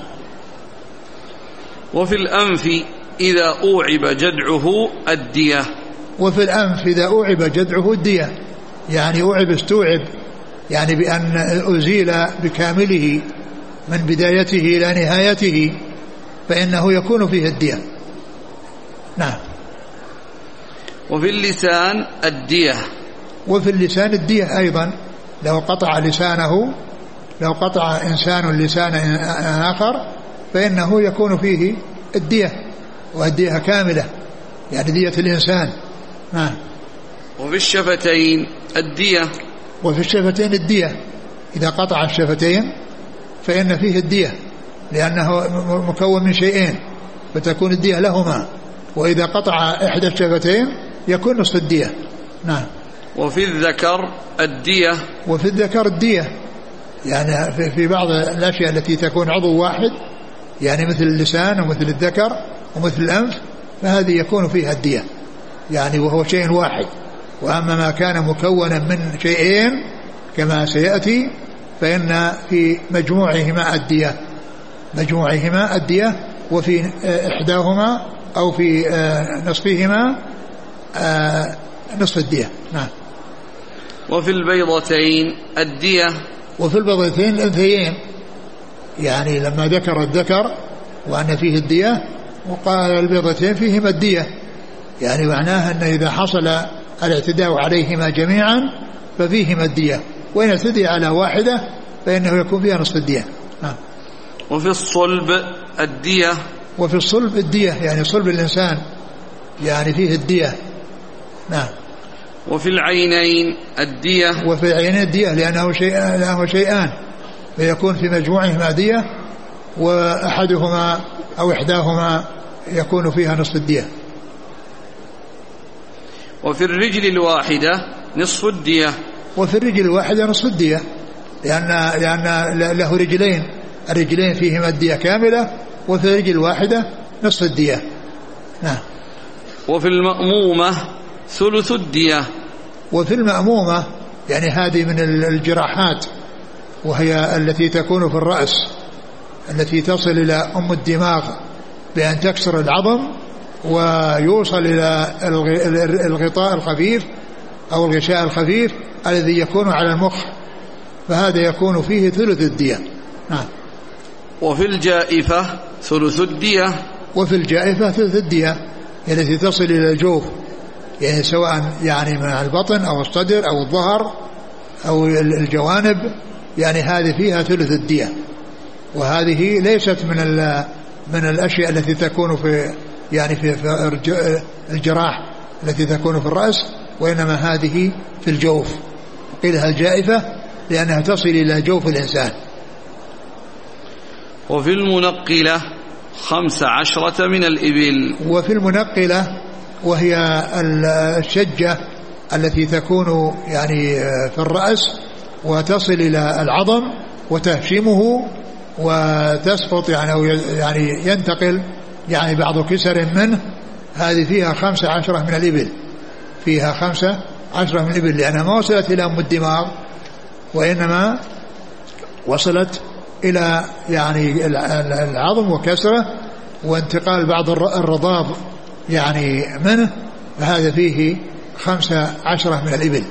وفي الأنف إذا أوعب جدعه الدية. وفي الأنف إذا أوعب جدعه الدية، يعني أوعب استوعب يعني بأن أزيل بكامله من بدايته إلى نهايته، فإنه يكون فيه الدية. نعم. وفي اللسان الدية. وفي اللسان الدية أيضا، لو قطع لسانه، لو قطع إنسان لسان آخر فإنه يكون فيه الدية، والدية كاملة يعني دية الإنسان. نعم. وفي الشفتين الدية. وفي الشفتين الدية، إذا قطع الشفتين فإن فيه الدية، لأنه مكون من شيئين فتكون الدية لهما، وإذا قطع إحدى الشفتين يكون نصف الدية. نعم. وفي الذكر الدية. وفي الذكر الدية يعني في بعض الأشياء التي تكون عضو واحد يعني مثل اللسان ومثل الذكر ومثل الأنف، فهذه يكون فيها الدية يعني وهو شيء واحد. وأما ما كان مكونا من شيئين كما سيأتي فإن في مجموعهما الدية، مجموعهما الدية، وفي إحداهما أو في نصفهما نصف الدية. نعم. وفي البيضتين الدية. وفي البيضتين الأنثيين، يعني لما ذكر الذكر وأن فيه الدية وقال البيضتين فيهما الدية، يعني معناها أن إذا حصل الاعتداء عليهما جميعا ففيهما الدية، وإن اعتدي على واحدة فإنه يكون فيها نصف الدية. وفي الصلب الدية. وفي الصلب الدية، يعني صلب الإنسان يعني فيه الدية. نعم. وفي العينين الدية. وفي العينين الدية لأنه شيئان، فيكون في مجموعهما دية، وأحدهما أو إحداهما يكون فيها نصف الدية. وفي الرجل الواحدة نصف الدية. وفي الرجل الواحدة نصف الدية، لأن له رجلين، الرجلين فيهما الدية كاملة، وفي الرجل الواحدة نصف الدية. نعم. وفي المأمومة ثلث الدية. وفي المأمومة يعني هذه من الجراحات، وهي التي تكون في الرأس، التي تصل إلى أم الدماغ بأن تكسر العظم ويوصل إلى الغطاء الخفيف أو الغشاء الخفيف الذي يكون على المخ، فهذا يكون فيه ثلث الدية. نعم. وفي الجائفة ثلث الدية. وفي الجائفة ثلث الدية التي تصل إلى الجوف، يعني سواء يعني من البطن أو الصدر أو الظهر أو الجوانب، يعني هذه فيها ثلث الدية. وهذه ليست من الأشياء التي تكون في يعني في الجراح التي تكون في الرأس، وإنما هذه في الجوف. قيلها الجائفة لأنها تصل إلى جوف الإنسان. وفي المنقلة 15 من الإبل. وفي المنقلة وهي الشجة التي تكون يعني في الرأس وتصل إلى العظم وتهشمه وتسقط يعني ينتقل يعني بعض كسر منه، هذه فيها 15 من الإبل، فيها 15 من الإبل، لأنها ما وصلت إلى أم الدماغ، وإنما وصلت إلى يعني العظم وكسره وانتقال بعض الرضاض يعني منه، فهذا فيه 15 من الإبل.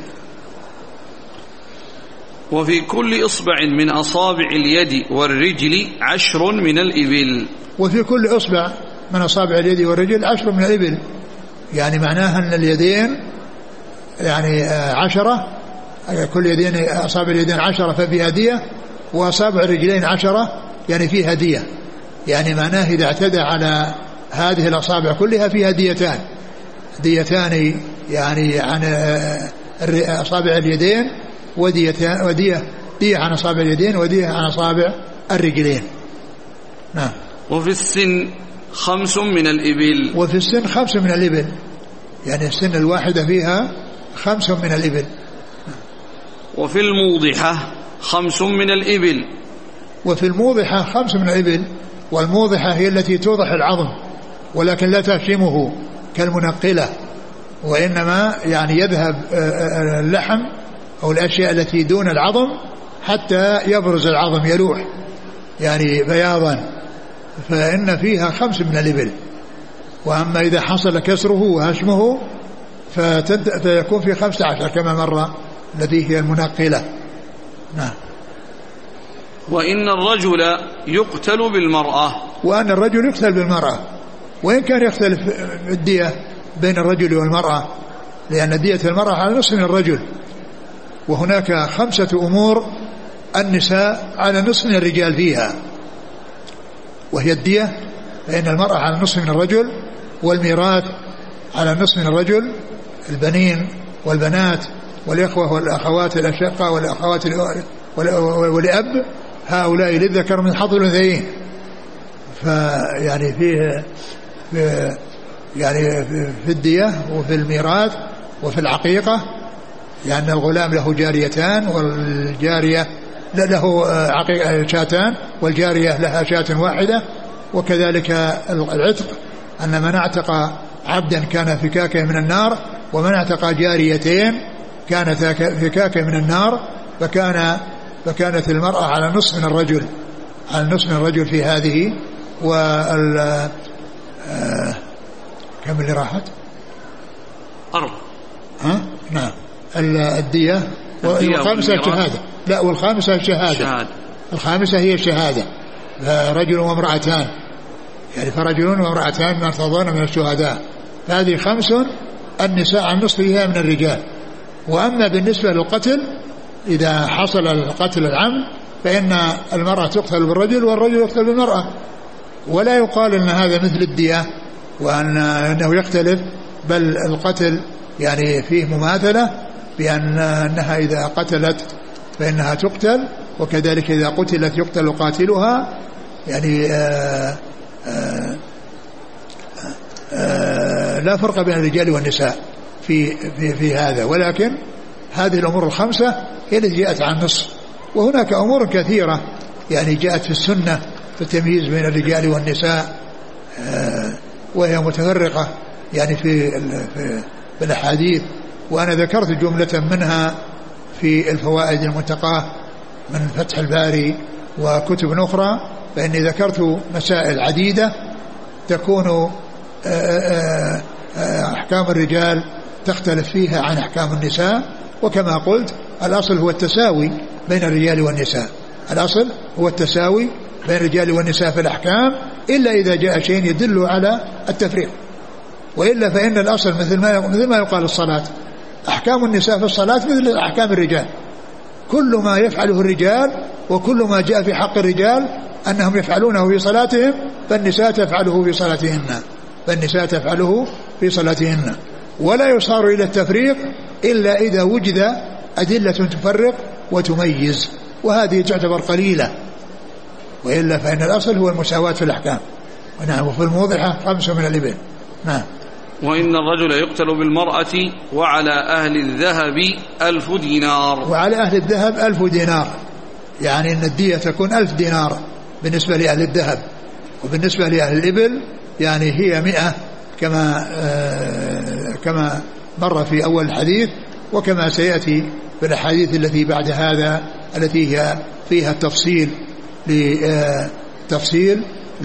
وفي كل إصبع من أصابع اليد والرجل 10 من الإبل. وفي كل إصبع من أصابع اليد والرجل 10 من الإبل، يعني معناها أن اليدين يعني 10، كل يدين أصابع اليدين 10 ففيها دية، وأصابع الرجلين 10 يعني فيها دية، يعني معناه إذا اعتدى على هذه الأصابع كلها فيها ديتان يعني عن أصابع اليدين، ودية عن أصابع اليدين، ودية عن أصابع الرجلين. نعم. وفي السن 5 من الإبل. وفي السن 5 من الإبل، يعني السن الواحدة فيها 5 من الإبل. وفي الموضحة 5 من الإبل. وفي الموضحة 5 من الإبل، والموضحة هي التي توضح العظم ولكن لا تهشمه كالمنقلة، وإنما يعني يذهب اللحم أو الأشياء التي دون العظم حتى يبرز العظم يلوح يعني بياضا، فإن فيها 5 من الإبل. وأما إذا حصل كسره وهشمه فيكون في 15 كما مر التي هي المنقلة. نعم. وإن الرجل يقتل بالمرأة. وأن الرجل يقتل بالمرأة، وإن كان يختلف الدية بين الرجل والمرأة، لأن دية المرأة على نصف من الرجل، وهناك 5 أمور النساء على نصف من الرجال فيها، وهي الدية فإن المرأة على نصف من الرجل، والميراث على نصف من الرجل، البنين والبنات والإخوة والأخوات الأشقاء والأخوات والأب هؤلاء للذكر من حظ الأنثيين. فيعني فيه يعني في الدية وفي الميراث وفي العقيقة، لأن الغلام له جاريتان والجارية له شاتان والجارية لها شاة واحدة، وكذلك العتق، أن من اعتق عبدا كان فكاكه من النار، ومن اعتق جاريتين كانت فكاكه من النار، فكانت المرأة على نصف من الرجل، على نصف من الرجل في هذه. كم اللي راحت 4. نعم. الدية والخامسة شهادة. لا، والخامسة شهادة. الخامسة هي الشهادة، رجل وامرأتان، يعني فرجل وامرأتان ما ارتضون من الشهداء، فهذه 5 النساء عن نصفها من الرجال. وأما بالنسبة للقتل إذا حصل القتل العمد فإن المرأة تقتل بالرجل والرجل يقتل بالمرأة، ولا يقال أن هذا مثل الدية وأنه يختلف، بل القتل يعني فيه مماثلة، بأنها إذا قتلت فإنها تقتل، وكذلك إذا قتلت يقتل قاتلها، يعني لا فرق بين الرجال والنساء في هذا. ولكن هذه الأمور الخمسة هي التي جاءت عن النص، وهناك أمور كثيرة يعني جاءت في السنة في التمييز بين الرجال والنساء، وهي متفرقة يعني في الأحاديث، وأنا ذكرت جملة منها في الفوائد المنتقاة من فتح الباري وكتب أخرى، فإني ذكرت مسائل عديدة تكون أحكام الرجال تختلف فيها عن أحكام النساء، وكما قلت الأصل هو التساوي بين الرجال والنساء، الأصل هو التساوي بين الرجال والنساء في الأحكام، إلا إذا جاء شيء يدل على التفريق، وإلا فإن الأصل مثل ما يقال الصلاة، أحكام النساء في الصلاة مثل أحكام الرجال، كل ما يفعله الرجال وكل ما جاء في حق الرجال أنهم يفعلونه في صلاتهم فالنساء تفعله في صلاتهن، ولا يصار إلى التفريق إلا إذا وجد أدلة تفرق وتميز، وهذه تعتبر قليلة، وإلا فإن الأصل هو المساواة في الأحكام. ونعم، وفي الموضحة 5 من الإبل. نعم. وإن الرجل يقتل بالمرأة وعلى أهل الذهب 1000 دينار. وعلى أهل الذهب 1000 دينار، يعني أن الدية تكون 1000 دينار بالنسبة لأهل الذهب، وبالنسبة لأهل الإبل يعني هي 100 كما مر في أول الحديث، وكما سيأتي في الأحاديث التي بعد هذا التي هي فيها تفصيل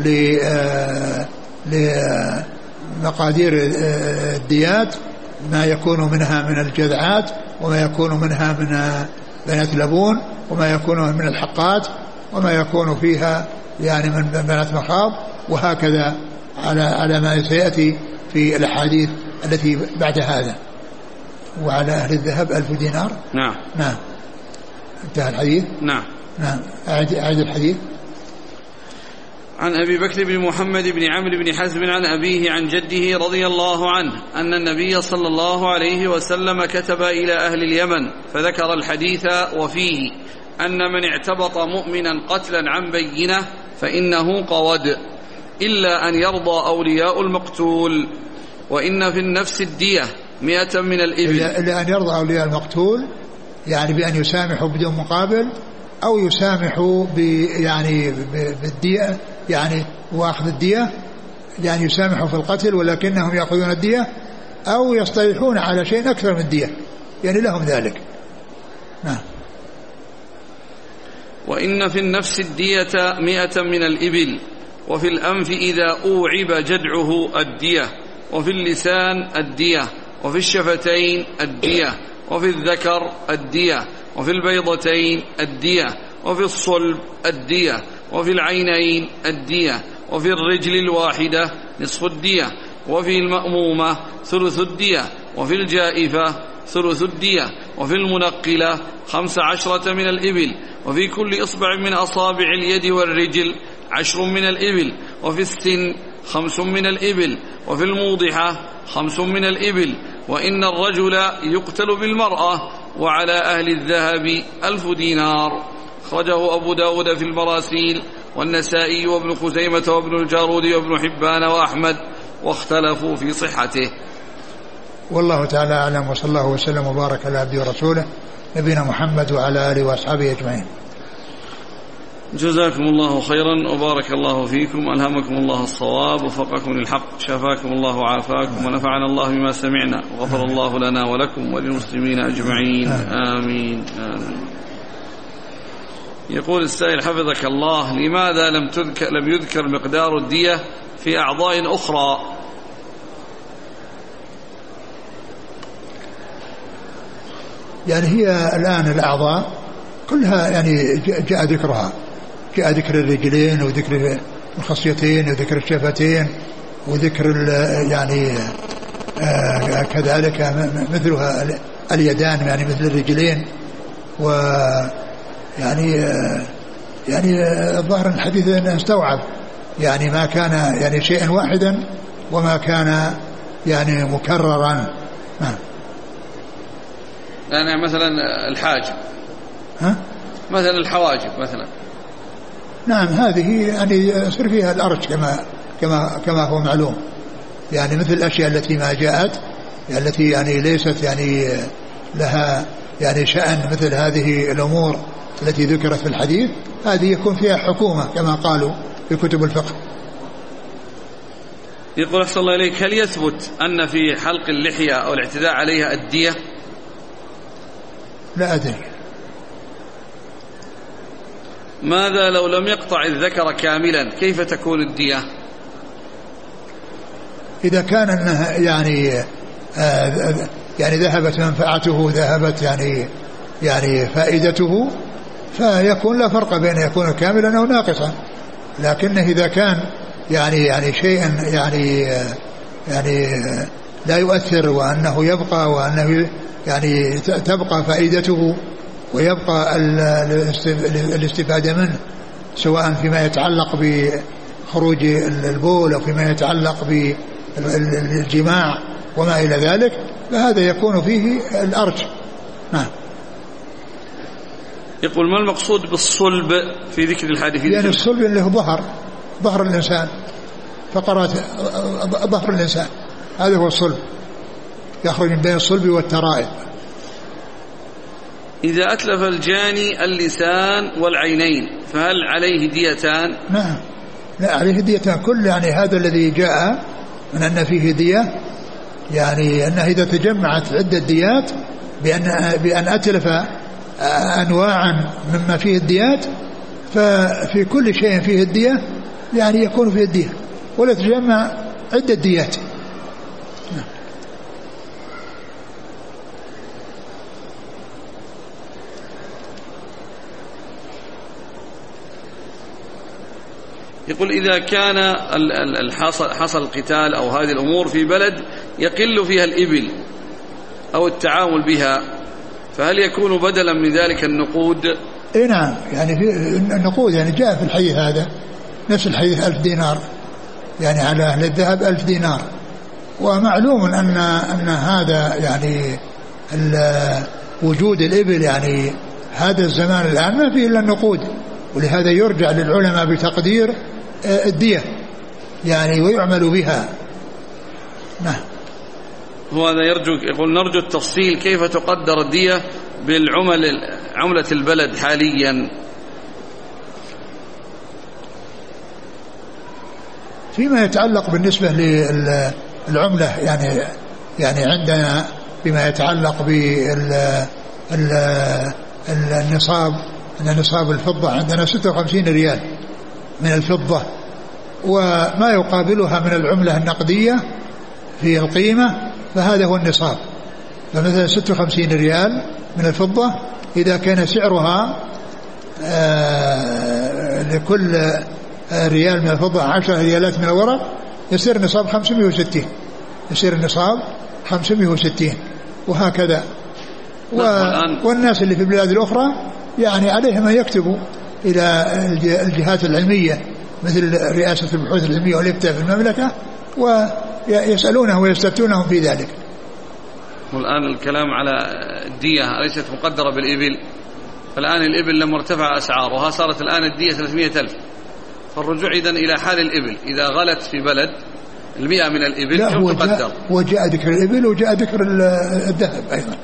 لمقادير الديات، ما يكون منها من الجذعات، وما يكون منها من بنات لبون، وما يكون من الحقات، وما يكون فيها يعني من بنات مخاض، وهكذا على ما سيأتي في الأحاديث التي بعد هذا. وعلى أهل الذهب 1000 دينار. نعم. انتهى الحديث. نعم. أعد الحديث. عن أبي بكر بن محمد بن عمرو بن حزم عن أبيه عن جده رضي الله عنه أن النبي صلى الله عليه وسلم كتب إلى أهل اليمن فذكر الحديث وفيه أن من اعتبط مؤمنا قتلا عن بينة فإنه قود، إلا أن يرضى أولياء المقتول، وإن في النفس الدية 100 من الإبل. إلا أن يرضى أولياء المقتول، يعني بأن يسامحوا بدون مقابل، أو يسامحوا يعني بالدية، يعني وأخذ الدية، يعني يسامحوا في القتل ولكنهم يأخذون الدية، أو يصطلحون على شيء أكثر من الدية، يعني لهم ذلك. نعم. وإن في النفس الدية 100 من الإبل، وفي الأنف إذا أوعب جدعه الدية، وفي اللسان الدية، وفي الشفتين الدية، وفي الذكر الدية، وفي البيضتين الدية، وفي الصلب الدية، وفي العينين الدية، وفي الرجل الواحدة نصف الدية، وفي المأمومة ثلث الدية، وفي الجائفة ثلث الدية، وفي المنقلة 15 من الإبل، وفي كل إصبع من أصابع اليد والرجل 10 من الإبل، وفي السن 5 من الإبل، وفي الموضحة 5 من الإبل. وإن الرجل يقتل بالمرأة وعلى أهل الذهب 1000 دينار. أخرجه أبو داود في المراسيل، والنسائي وابن خزيمة وابن الجارود وابن حبان وأحمد، واختلفوا في صحته. والله تعالى أعلم، وصلى الله وسلم وبارك على عبده ورسوله نبينا محمد وعلى آله وأصحابه أجمعين. جزاكم الله خيرا وبارك الله فيكم، ألهمكم الله الصواب ووفقكم للحق، شفاكم الله وعافاكم، ونفعنا الله بما سمعنا، وغفر الله لنا ولكم وللمسلمين أجمعين. آمين. يقول السائل حفظك الله: لماذا لم يذكر مقدار الدية في أعضاء أخرى؟ يعني هي الآن الأعضاء كلها يعني جاء ذكرها، جاء ذكر الرجلين وذكر الخصيتين وذكر الشفتين وذكر يعني كذلك مثلها اليدان، يعني مثل الرجلين. ويعني الظاهر الحديث استوعب يعني ما كان يعني شيئا واحدا وما كان يعني مكررا. يعني مثلا الحاجب، مثلا الحواجب مثلا، نعم هذه يعني يصير فيها الأرج كما هو معلوم، يعني مثل الأشياء التي ما جاءت يعني التي يعني ليست يعني لها يعني شأن مثل هذه الأمور التي ذكرت في الحديث، هذه يكون فيها حكومة كما قالوا في كتب الفقه. يقول أحسن الله إليك: هل يثبت أن في حلق اللحية أو الاعتداء عليها الدية؟ لا أدري. ماذا لو لم يقطع الذكر كاملا كيف تكون الدية؟ إذا كان أنها يعني ذهبت منفعته، ذهبت يعني فائدته، فيكون لا فرق بين يكون كاملا أو ناقصا. لكنه إذا كان يعني شيئا يعني لا يؤثر وأنه يبقى، وأنه يعني تبقى فائدته ويبقى الاستفادة منه، سواء فيما يتعلق بخروج البول أو فيما يتعلق بالجماع وما إلى ذلك، فهذا يكون فيه الأرج. نعم. يقول: ما المقصود بالصلب في ذكر الحديث؟ يعني الصلب اللي هو ظهر الإنسان، فقرات ظهر الإنسان، هذا هو الصلب، يخرج من بين الصلب والترائب. إذا أتلف الجاني اللسان والعينين فهل عليه ديتان؟ نعم، لا عليه ديتان. كل يعني هذا الذي جاء من أن فيه دية، يعني أنه إذا تجمعت عدة ديات بأن أتلف أنواعا مما فيه الديات، ففي كل شيء فيه الدية يعني يكون فيه الدية، ولا تجمع عدة ديات. يقول: إذا كان حصل القتال أو هذه الأمور في بلد يقل فيها الإبل أو التعامل بها، فهل يكون بدلا من ذلك النقود؟ إيه نعم، يعني في النقود يعني جاء في الحديث هذا نفس الحديث 1000 دينار، يعني على أهل الذهب 1000 دينار. ومعلوم أن هذا يعني وجود الإبل يعني هذا الزمان الآن ما فيه إلا النقود، ولهذا يرجع للعلماء بتقدير الدية يعني ويعمل بها. نعم. هو هذا يقول: نرجو التفصيل كيف تقدر الدية عملة البلد حاليا؟ فيما يتعلق بالنسبة للعملة يعني عندنا فيما يتعلق بالنصاب، أن نصاب الفضة عندنا 56 ريال من الفضة، وما يقابلها من العملة النقدية في القيمة، فهذا هو النصاب. فمثلا 56 ريال من الفضة إذا كان سعرها لكل ريال من الفضة 10 ريالات من الورق، يصير نصاب 560، يصير النصاب 560 وهكذا. والناس اللي في البلاد الأخرى يعني عليهم أن يكتبوا إلى الجهات العلمية مثل رئاسة البحوث العلمية والإفتاء في المملكة، ويسألونه ويستفتونهم في ذلك. والآن الكلام على الدية ليست مقدرة بالإبل، فالآن الإبل لما ارتفع أسعارها صارت الآن الدية 300,000، فالرجوع إذن إلى حال الإبل إذا غلت في بلد 100 من الإبل كم تقدر؟ وجاء ذكر الإبل وجاء ذكر الذهب أيضا،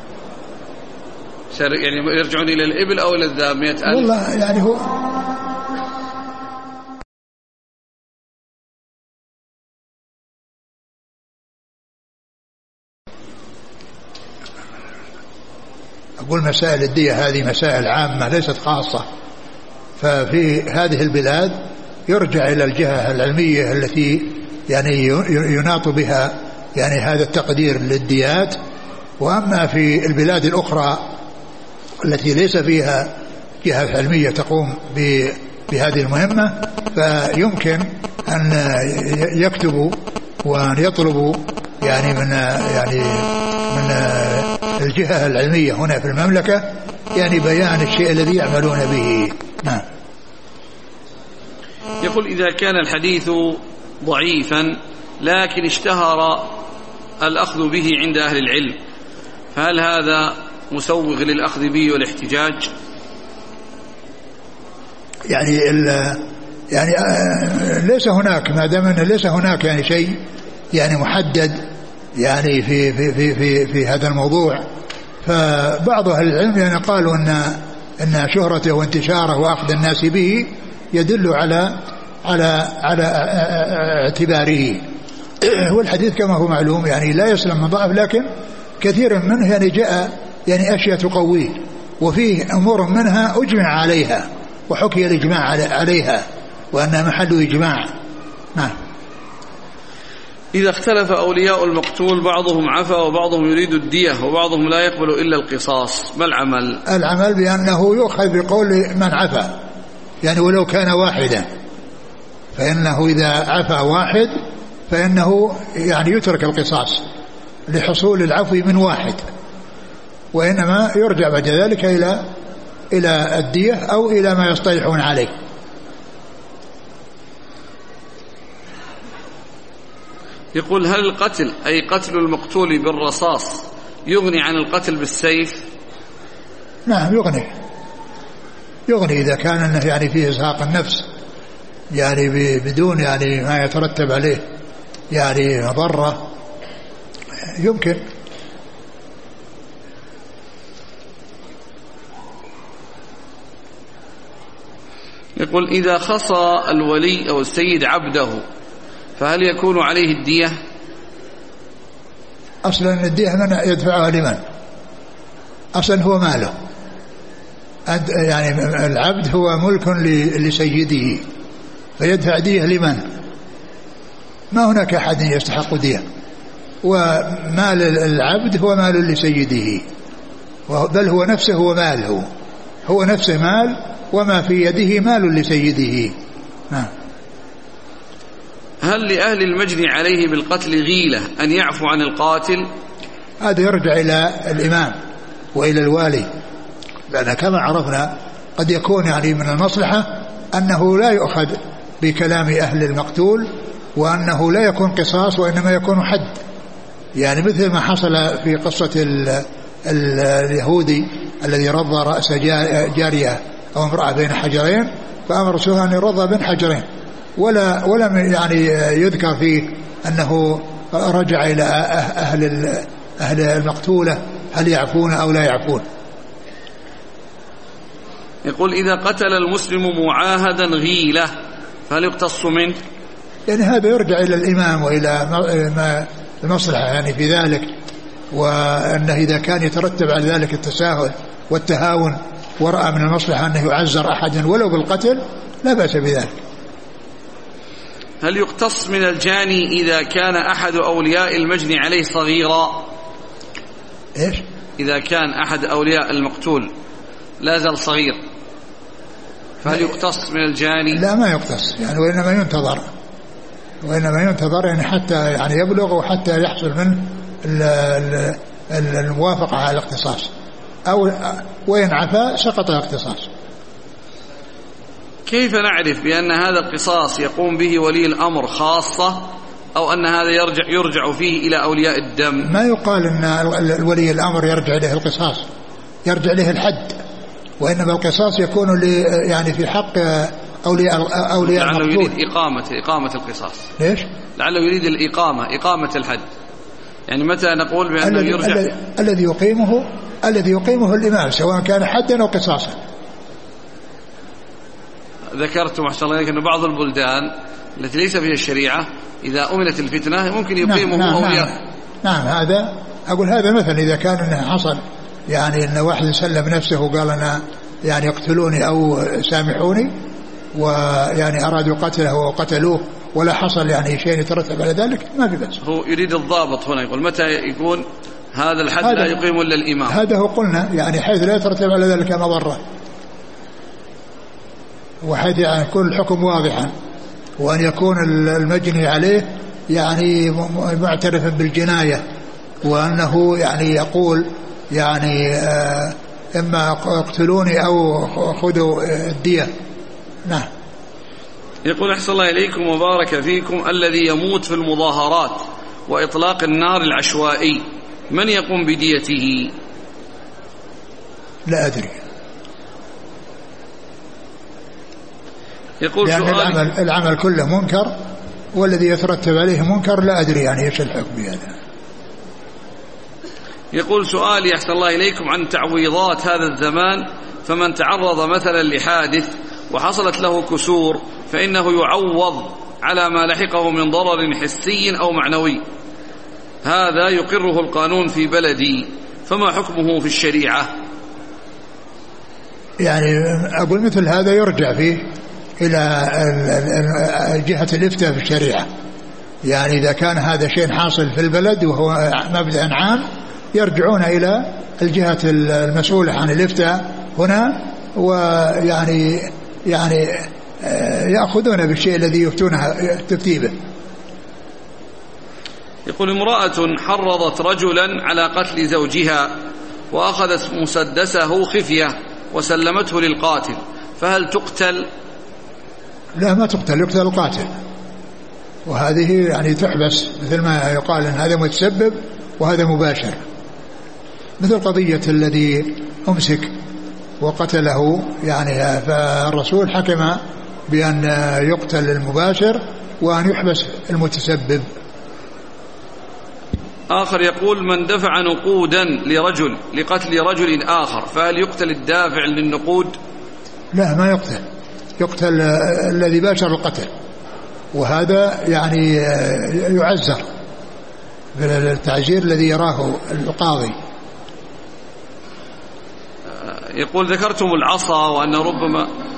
يعني يرجعون إلى الإبل أو إلى الذهب 100,000؟ والله يعني هو أقول مسائل الدية هذه مسائل عامة ليست خاصة، ففي هذه البلاد يرجع إلى الجهة العلمية التي يعني يناط بها يعني هذا التقدير للديات. وأما في البلاد الأخرى التي ليس فيها جهة علمية تقوم بهذه المهمة، فيمكن أن يكتبوا وأن يطلبوا يعني من الجهة العلمية هنا في المملكة يعني بيان الشيء الذي يعملون به. نعم. يقول إذا كان الحديث ضعيفا لكن اشتهر الأخذ به عند أهل العلم، فهل هذا مسوغ للأخذ به والاحتجاج؟ يعني ليس هناك، ما دام أن ليس هناك يعني شيء يعني محدد يعني في هذا الموضوع، فبعض أهل العلم يعني قالوا أن شهرته وانتشاره وأخذ الناس به يدل على اعتباره. والحديث كما هو معلوم يعني لا يسلم من ضعف، لكن كثير منه يعني جاء يعني أشياء تقويه، وفيه أمور منها أجمع عليها وحكي الإجماع عليها وأنها محل إجماع. نعم. إذا اختلف أولياء المقتول بعضهم عفا وبعضهم يريد الدية وبعضهم لا يقبل إلا القصاص، ما العمل؟ العمل بأنه يؤخذ بقول من عفا، يعني ولو كان واحدا، فإنه إذا عفا واحد فإنه يعني يترك القصاص لحصول العفو من واحد، وإنما يرجع بعد ذلك إلى الدية أو إلى ما يصطلحون عليه. يقول هل القتل أي قتل المقتول بالرصاص يغني عن القتل بالسيف؟ نعم يغني إذا كان يعني فيه إزهاق النفس يعني بدون يعني ما يترتب عليه يعني مضرة يمكن. يقول إذا خصى الولي أو السيد عبده فهل يكون عليه الدية؟ أصلا الدية من يدفعها لمن؟ أصلا هو ماله، يعني العبد هو ملك لسيده، فيدفع دية لمن؟ ما هناك أحد يستحق دية، ومال العبد هو مال لسيده، بل هو نفسه هو ماله، هو نفسه مال، وما في يده مال لسيده. هل لأهل المجني عليه بالقتل غيلة أن يعفو عن القاتل؟ هذا يرجع إلى الإمام وإلى الوالي، لأن كما عرفنا قد يكون يعني من المصلحة أنه لا يؤخذ بكلام أهل المقتول، وأنه لا يكون قصاص وإنما يكون حد، يعني مثل ما حصل في قصة اليهودي الذي رضى رأس جارية أو امرأة بين حجرين، فأمر رسوله أن يرضى بين حجرين، ولم يعني يذكر فيه أنه رجع إلى أهل المقتولة هل يعفون أو لا يعفون. يقول إذا قتل المسلم معاهدا غيلة فهل يقتص منه؟ يعني هذا يرجع إلى الإمام وإلى ما المصلحة يعني في ذلك، وأنه إذا كان يترتب على ذلك التساهل والتهاون ورأى من المصلحة أنه يعزر أحدا ولو بالقتل لا بأس بذلك. هل يقتص من الجاني إذا كان أحد أولياء المجني عليه صغيرا؟ إيش؟ إذا كان أحد أولياء المقتول لا زال صغير فهل يقتص من الجاني؟ لا ما يقتص يعني، وإنما ينتظر يعني حتى يعني يبلغ وحتى يحصل منه الموافقة على الاقتصاص، أو وإن عفا سقط الاقتصاص. كيف نعرف بأن هذا القصاص يقوم به ولي الأمر خاصة أو أن هذا يرجع فيه إلى أولياء الدم؟ ما يقال أن الولي الأمر يرجع له القصاص، يرجع له الحد، وإنما القصاص يكون يعني في حق أولياء لعله المقتول. يريد إقامة القصاص. ليش؟ لعله يريد إقامة الحد، يعني متى نقول بأنه يرجع؟ الذي يقيمه الإمام سواء كان حدا أو قصاصا. ذكرت محسن الله أن بعض البلدان التي ليس فيها الشريعة إذا أمنت الفتنة ممكن يقيمه أولياء. نعم هذا أقول هذا مثلا إذا كان إنه حصل يعني إن واحد سلم نفسه وقال أنا يعني اقتلوني أو سامحوني، ويعني أرادوا قتله وقتلوه ولا حصل يعني شيء يترتب على ذلك ما في بأس. هو يريد الضابط هنا، يقول متى يكون هذا الحد لا يقيم إلا الإمام؟ هذا هو قلنا يعني حيث لا يترتب على ذلك مضرة، وحيث يعني يكون الحكم واضحا، وأن يكون المجني عليه يعني معترفا بالجناية، وأنه يعني يقول يعني إما اقتلوني أو خذوا الدية. نعم. يقول أحسن الله إليكم وبارك فيكم، الذي يموت في المظاهرات وإطلاق النار العشوائي من يقوم بديته؟ لا أدري، يقول لأن العمل كله منكر، والذي يترتب عليه منكر لا أدري يعني إيش الحكم بهذا. يقول سؤالي أحسن الله إليكم عن تعويضات هذا الزمان، فمن تعرض مثلا لحادث وحصلت له كسور فإنه يعوض على ما لحقه من ضرر حسي أو معنوي، هذا يقره القانون في بلدي، فما حكمه في الشريعة؟ يعني أقول مثل هذا يرجع فيه إلى جهة الإفتاء في الشريعة، يعني إذا كان هذا شيء حاصل في البلد وهو مبدأ عام يرجعون إلى الجهة المسؤولة عن الإفتاء هنا، ويعني يأخذون بالشيء الذي يفتونها تفتيبه. يقول امرأة حرضت رجلا على قتل زوجها وأخذت مسدسه خفية وسلمته للقاتل، فهل تقتل؟ لا، ما تقتل، يقتل القاتل، وهذه يعني تحبس، مثل ما يقال أن هذا متسبب وهذا مباشر، مثل قضية الذي أمسك وقتله، يعني فالرسول حكم بأن يقتل المباشر وأن يحبس المتسبب. آخر يقول من دفع نقودا لرجل لقتل رجل آخر فهل يقتل الدافع للنقود؟ لا، ما يقتل، يقتل الذي باشر القتل، وهذا يعني يعزر بالتعزير الذي يراه القاضي. يقول ذكرتم العصا وأن ربما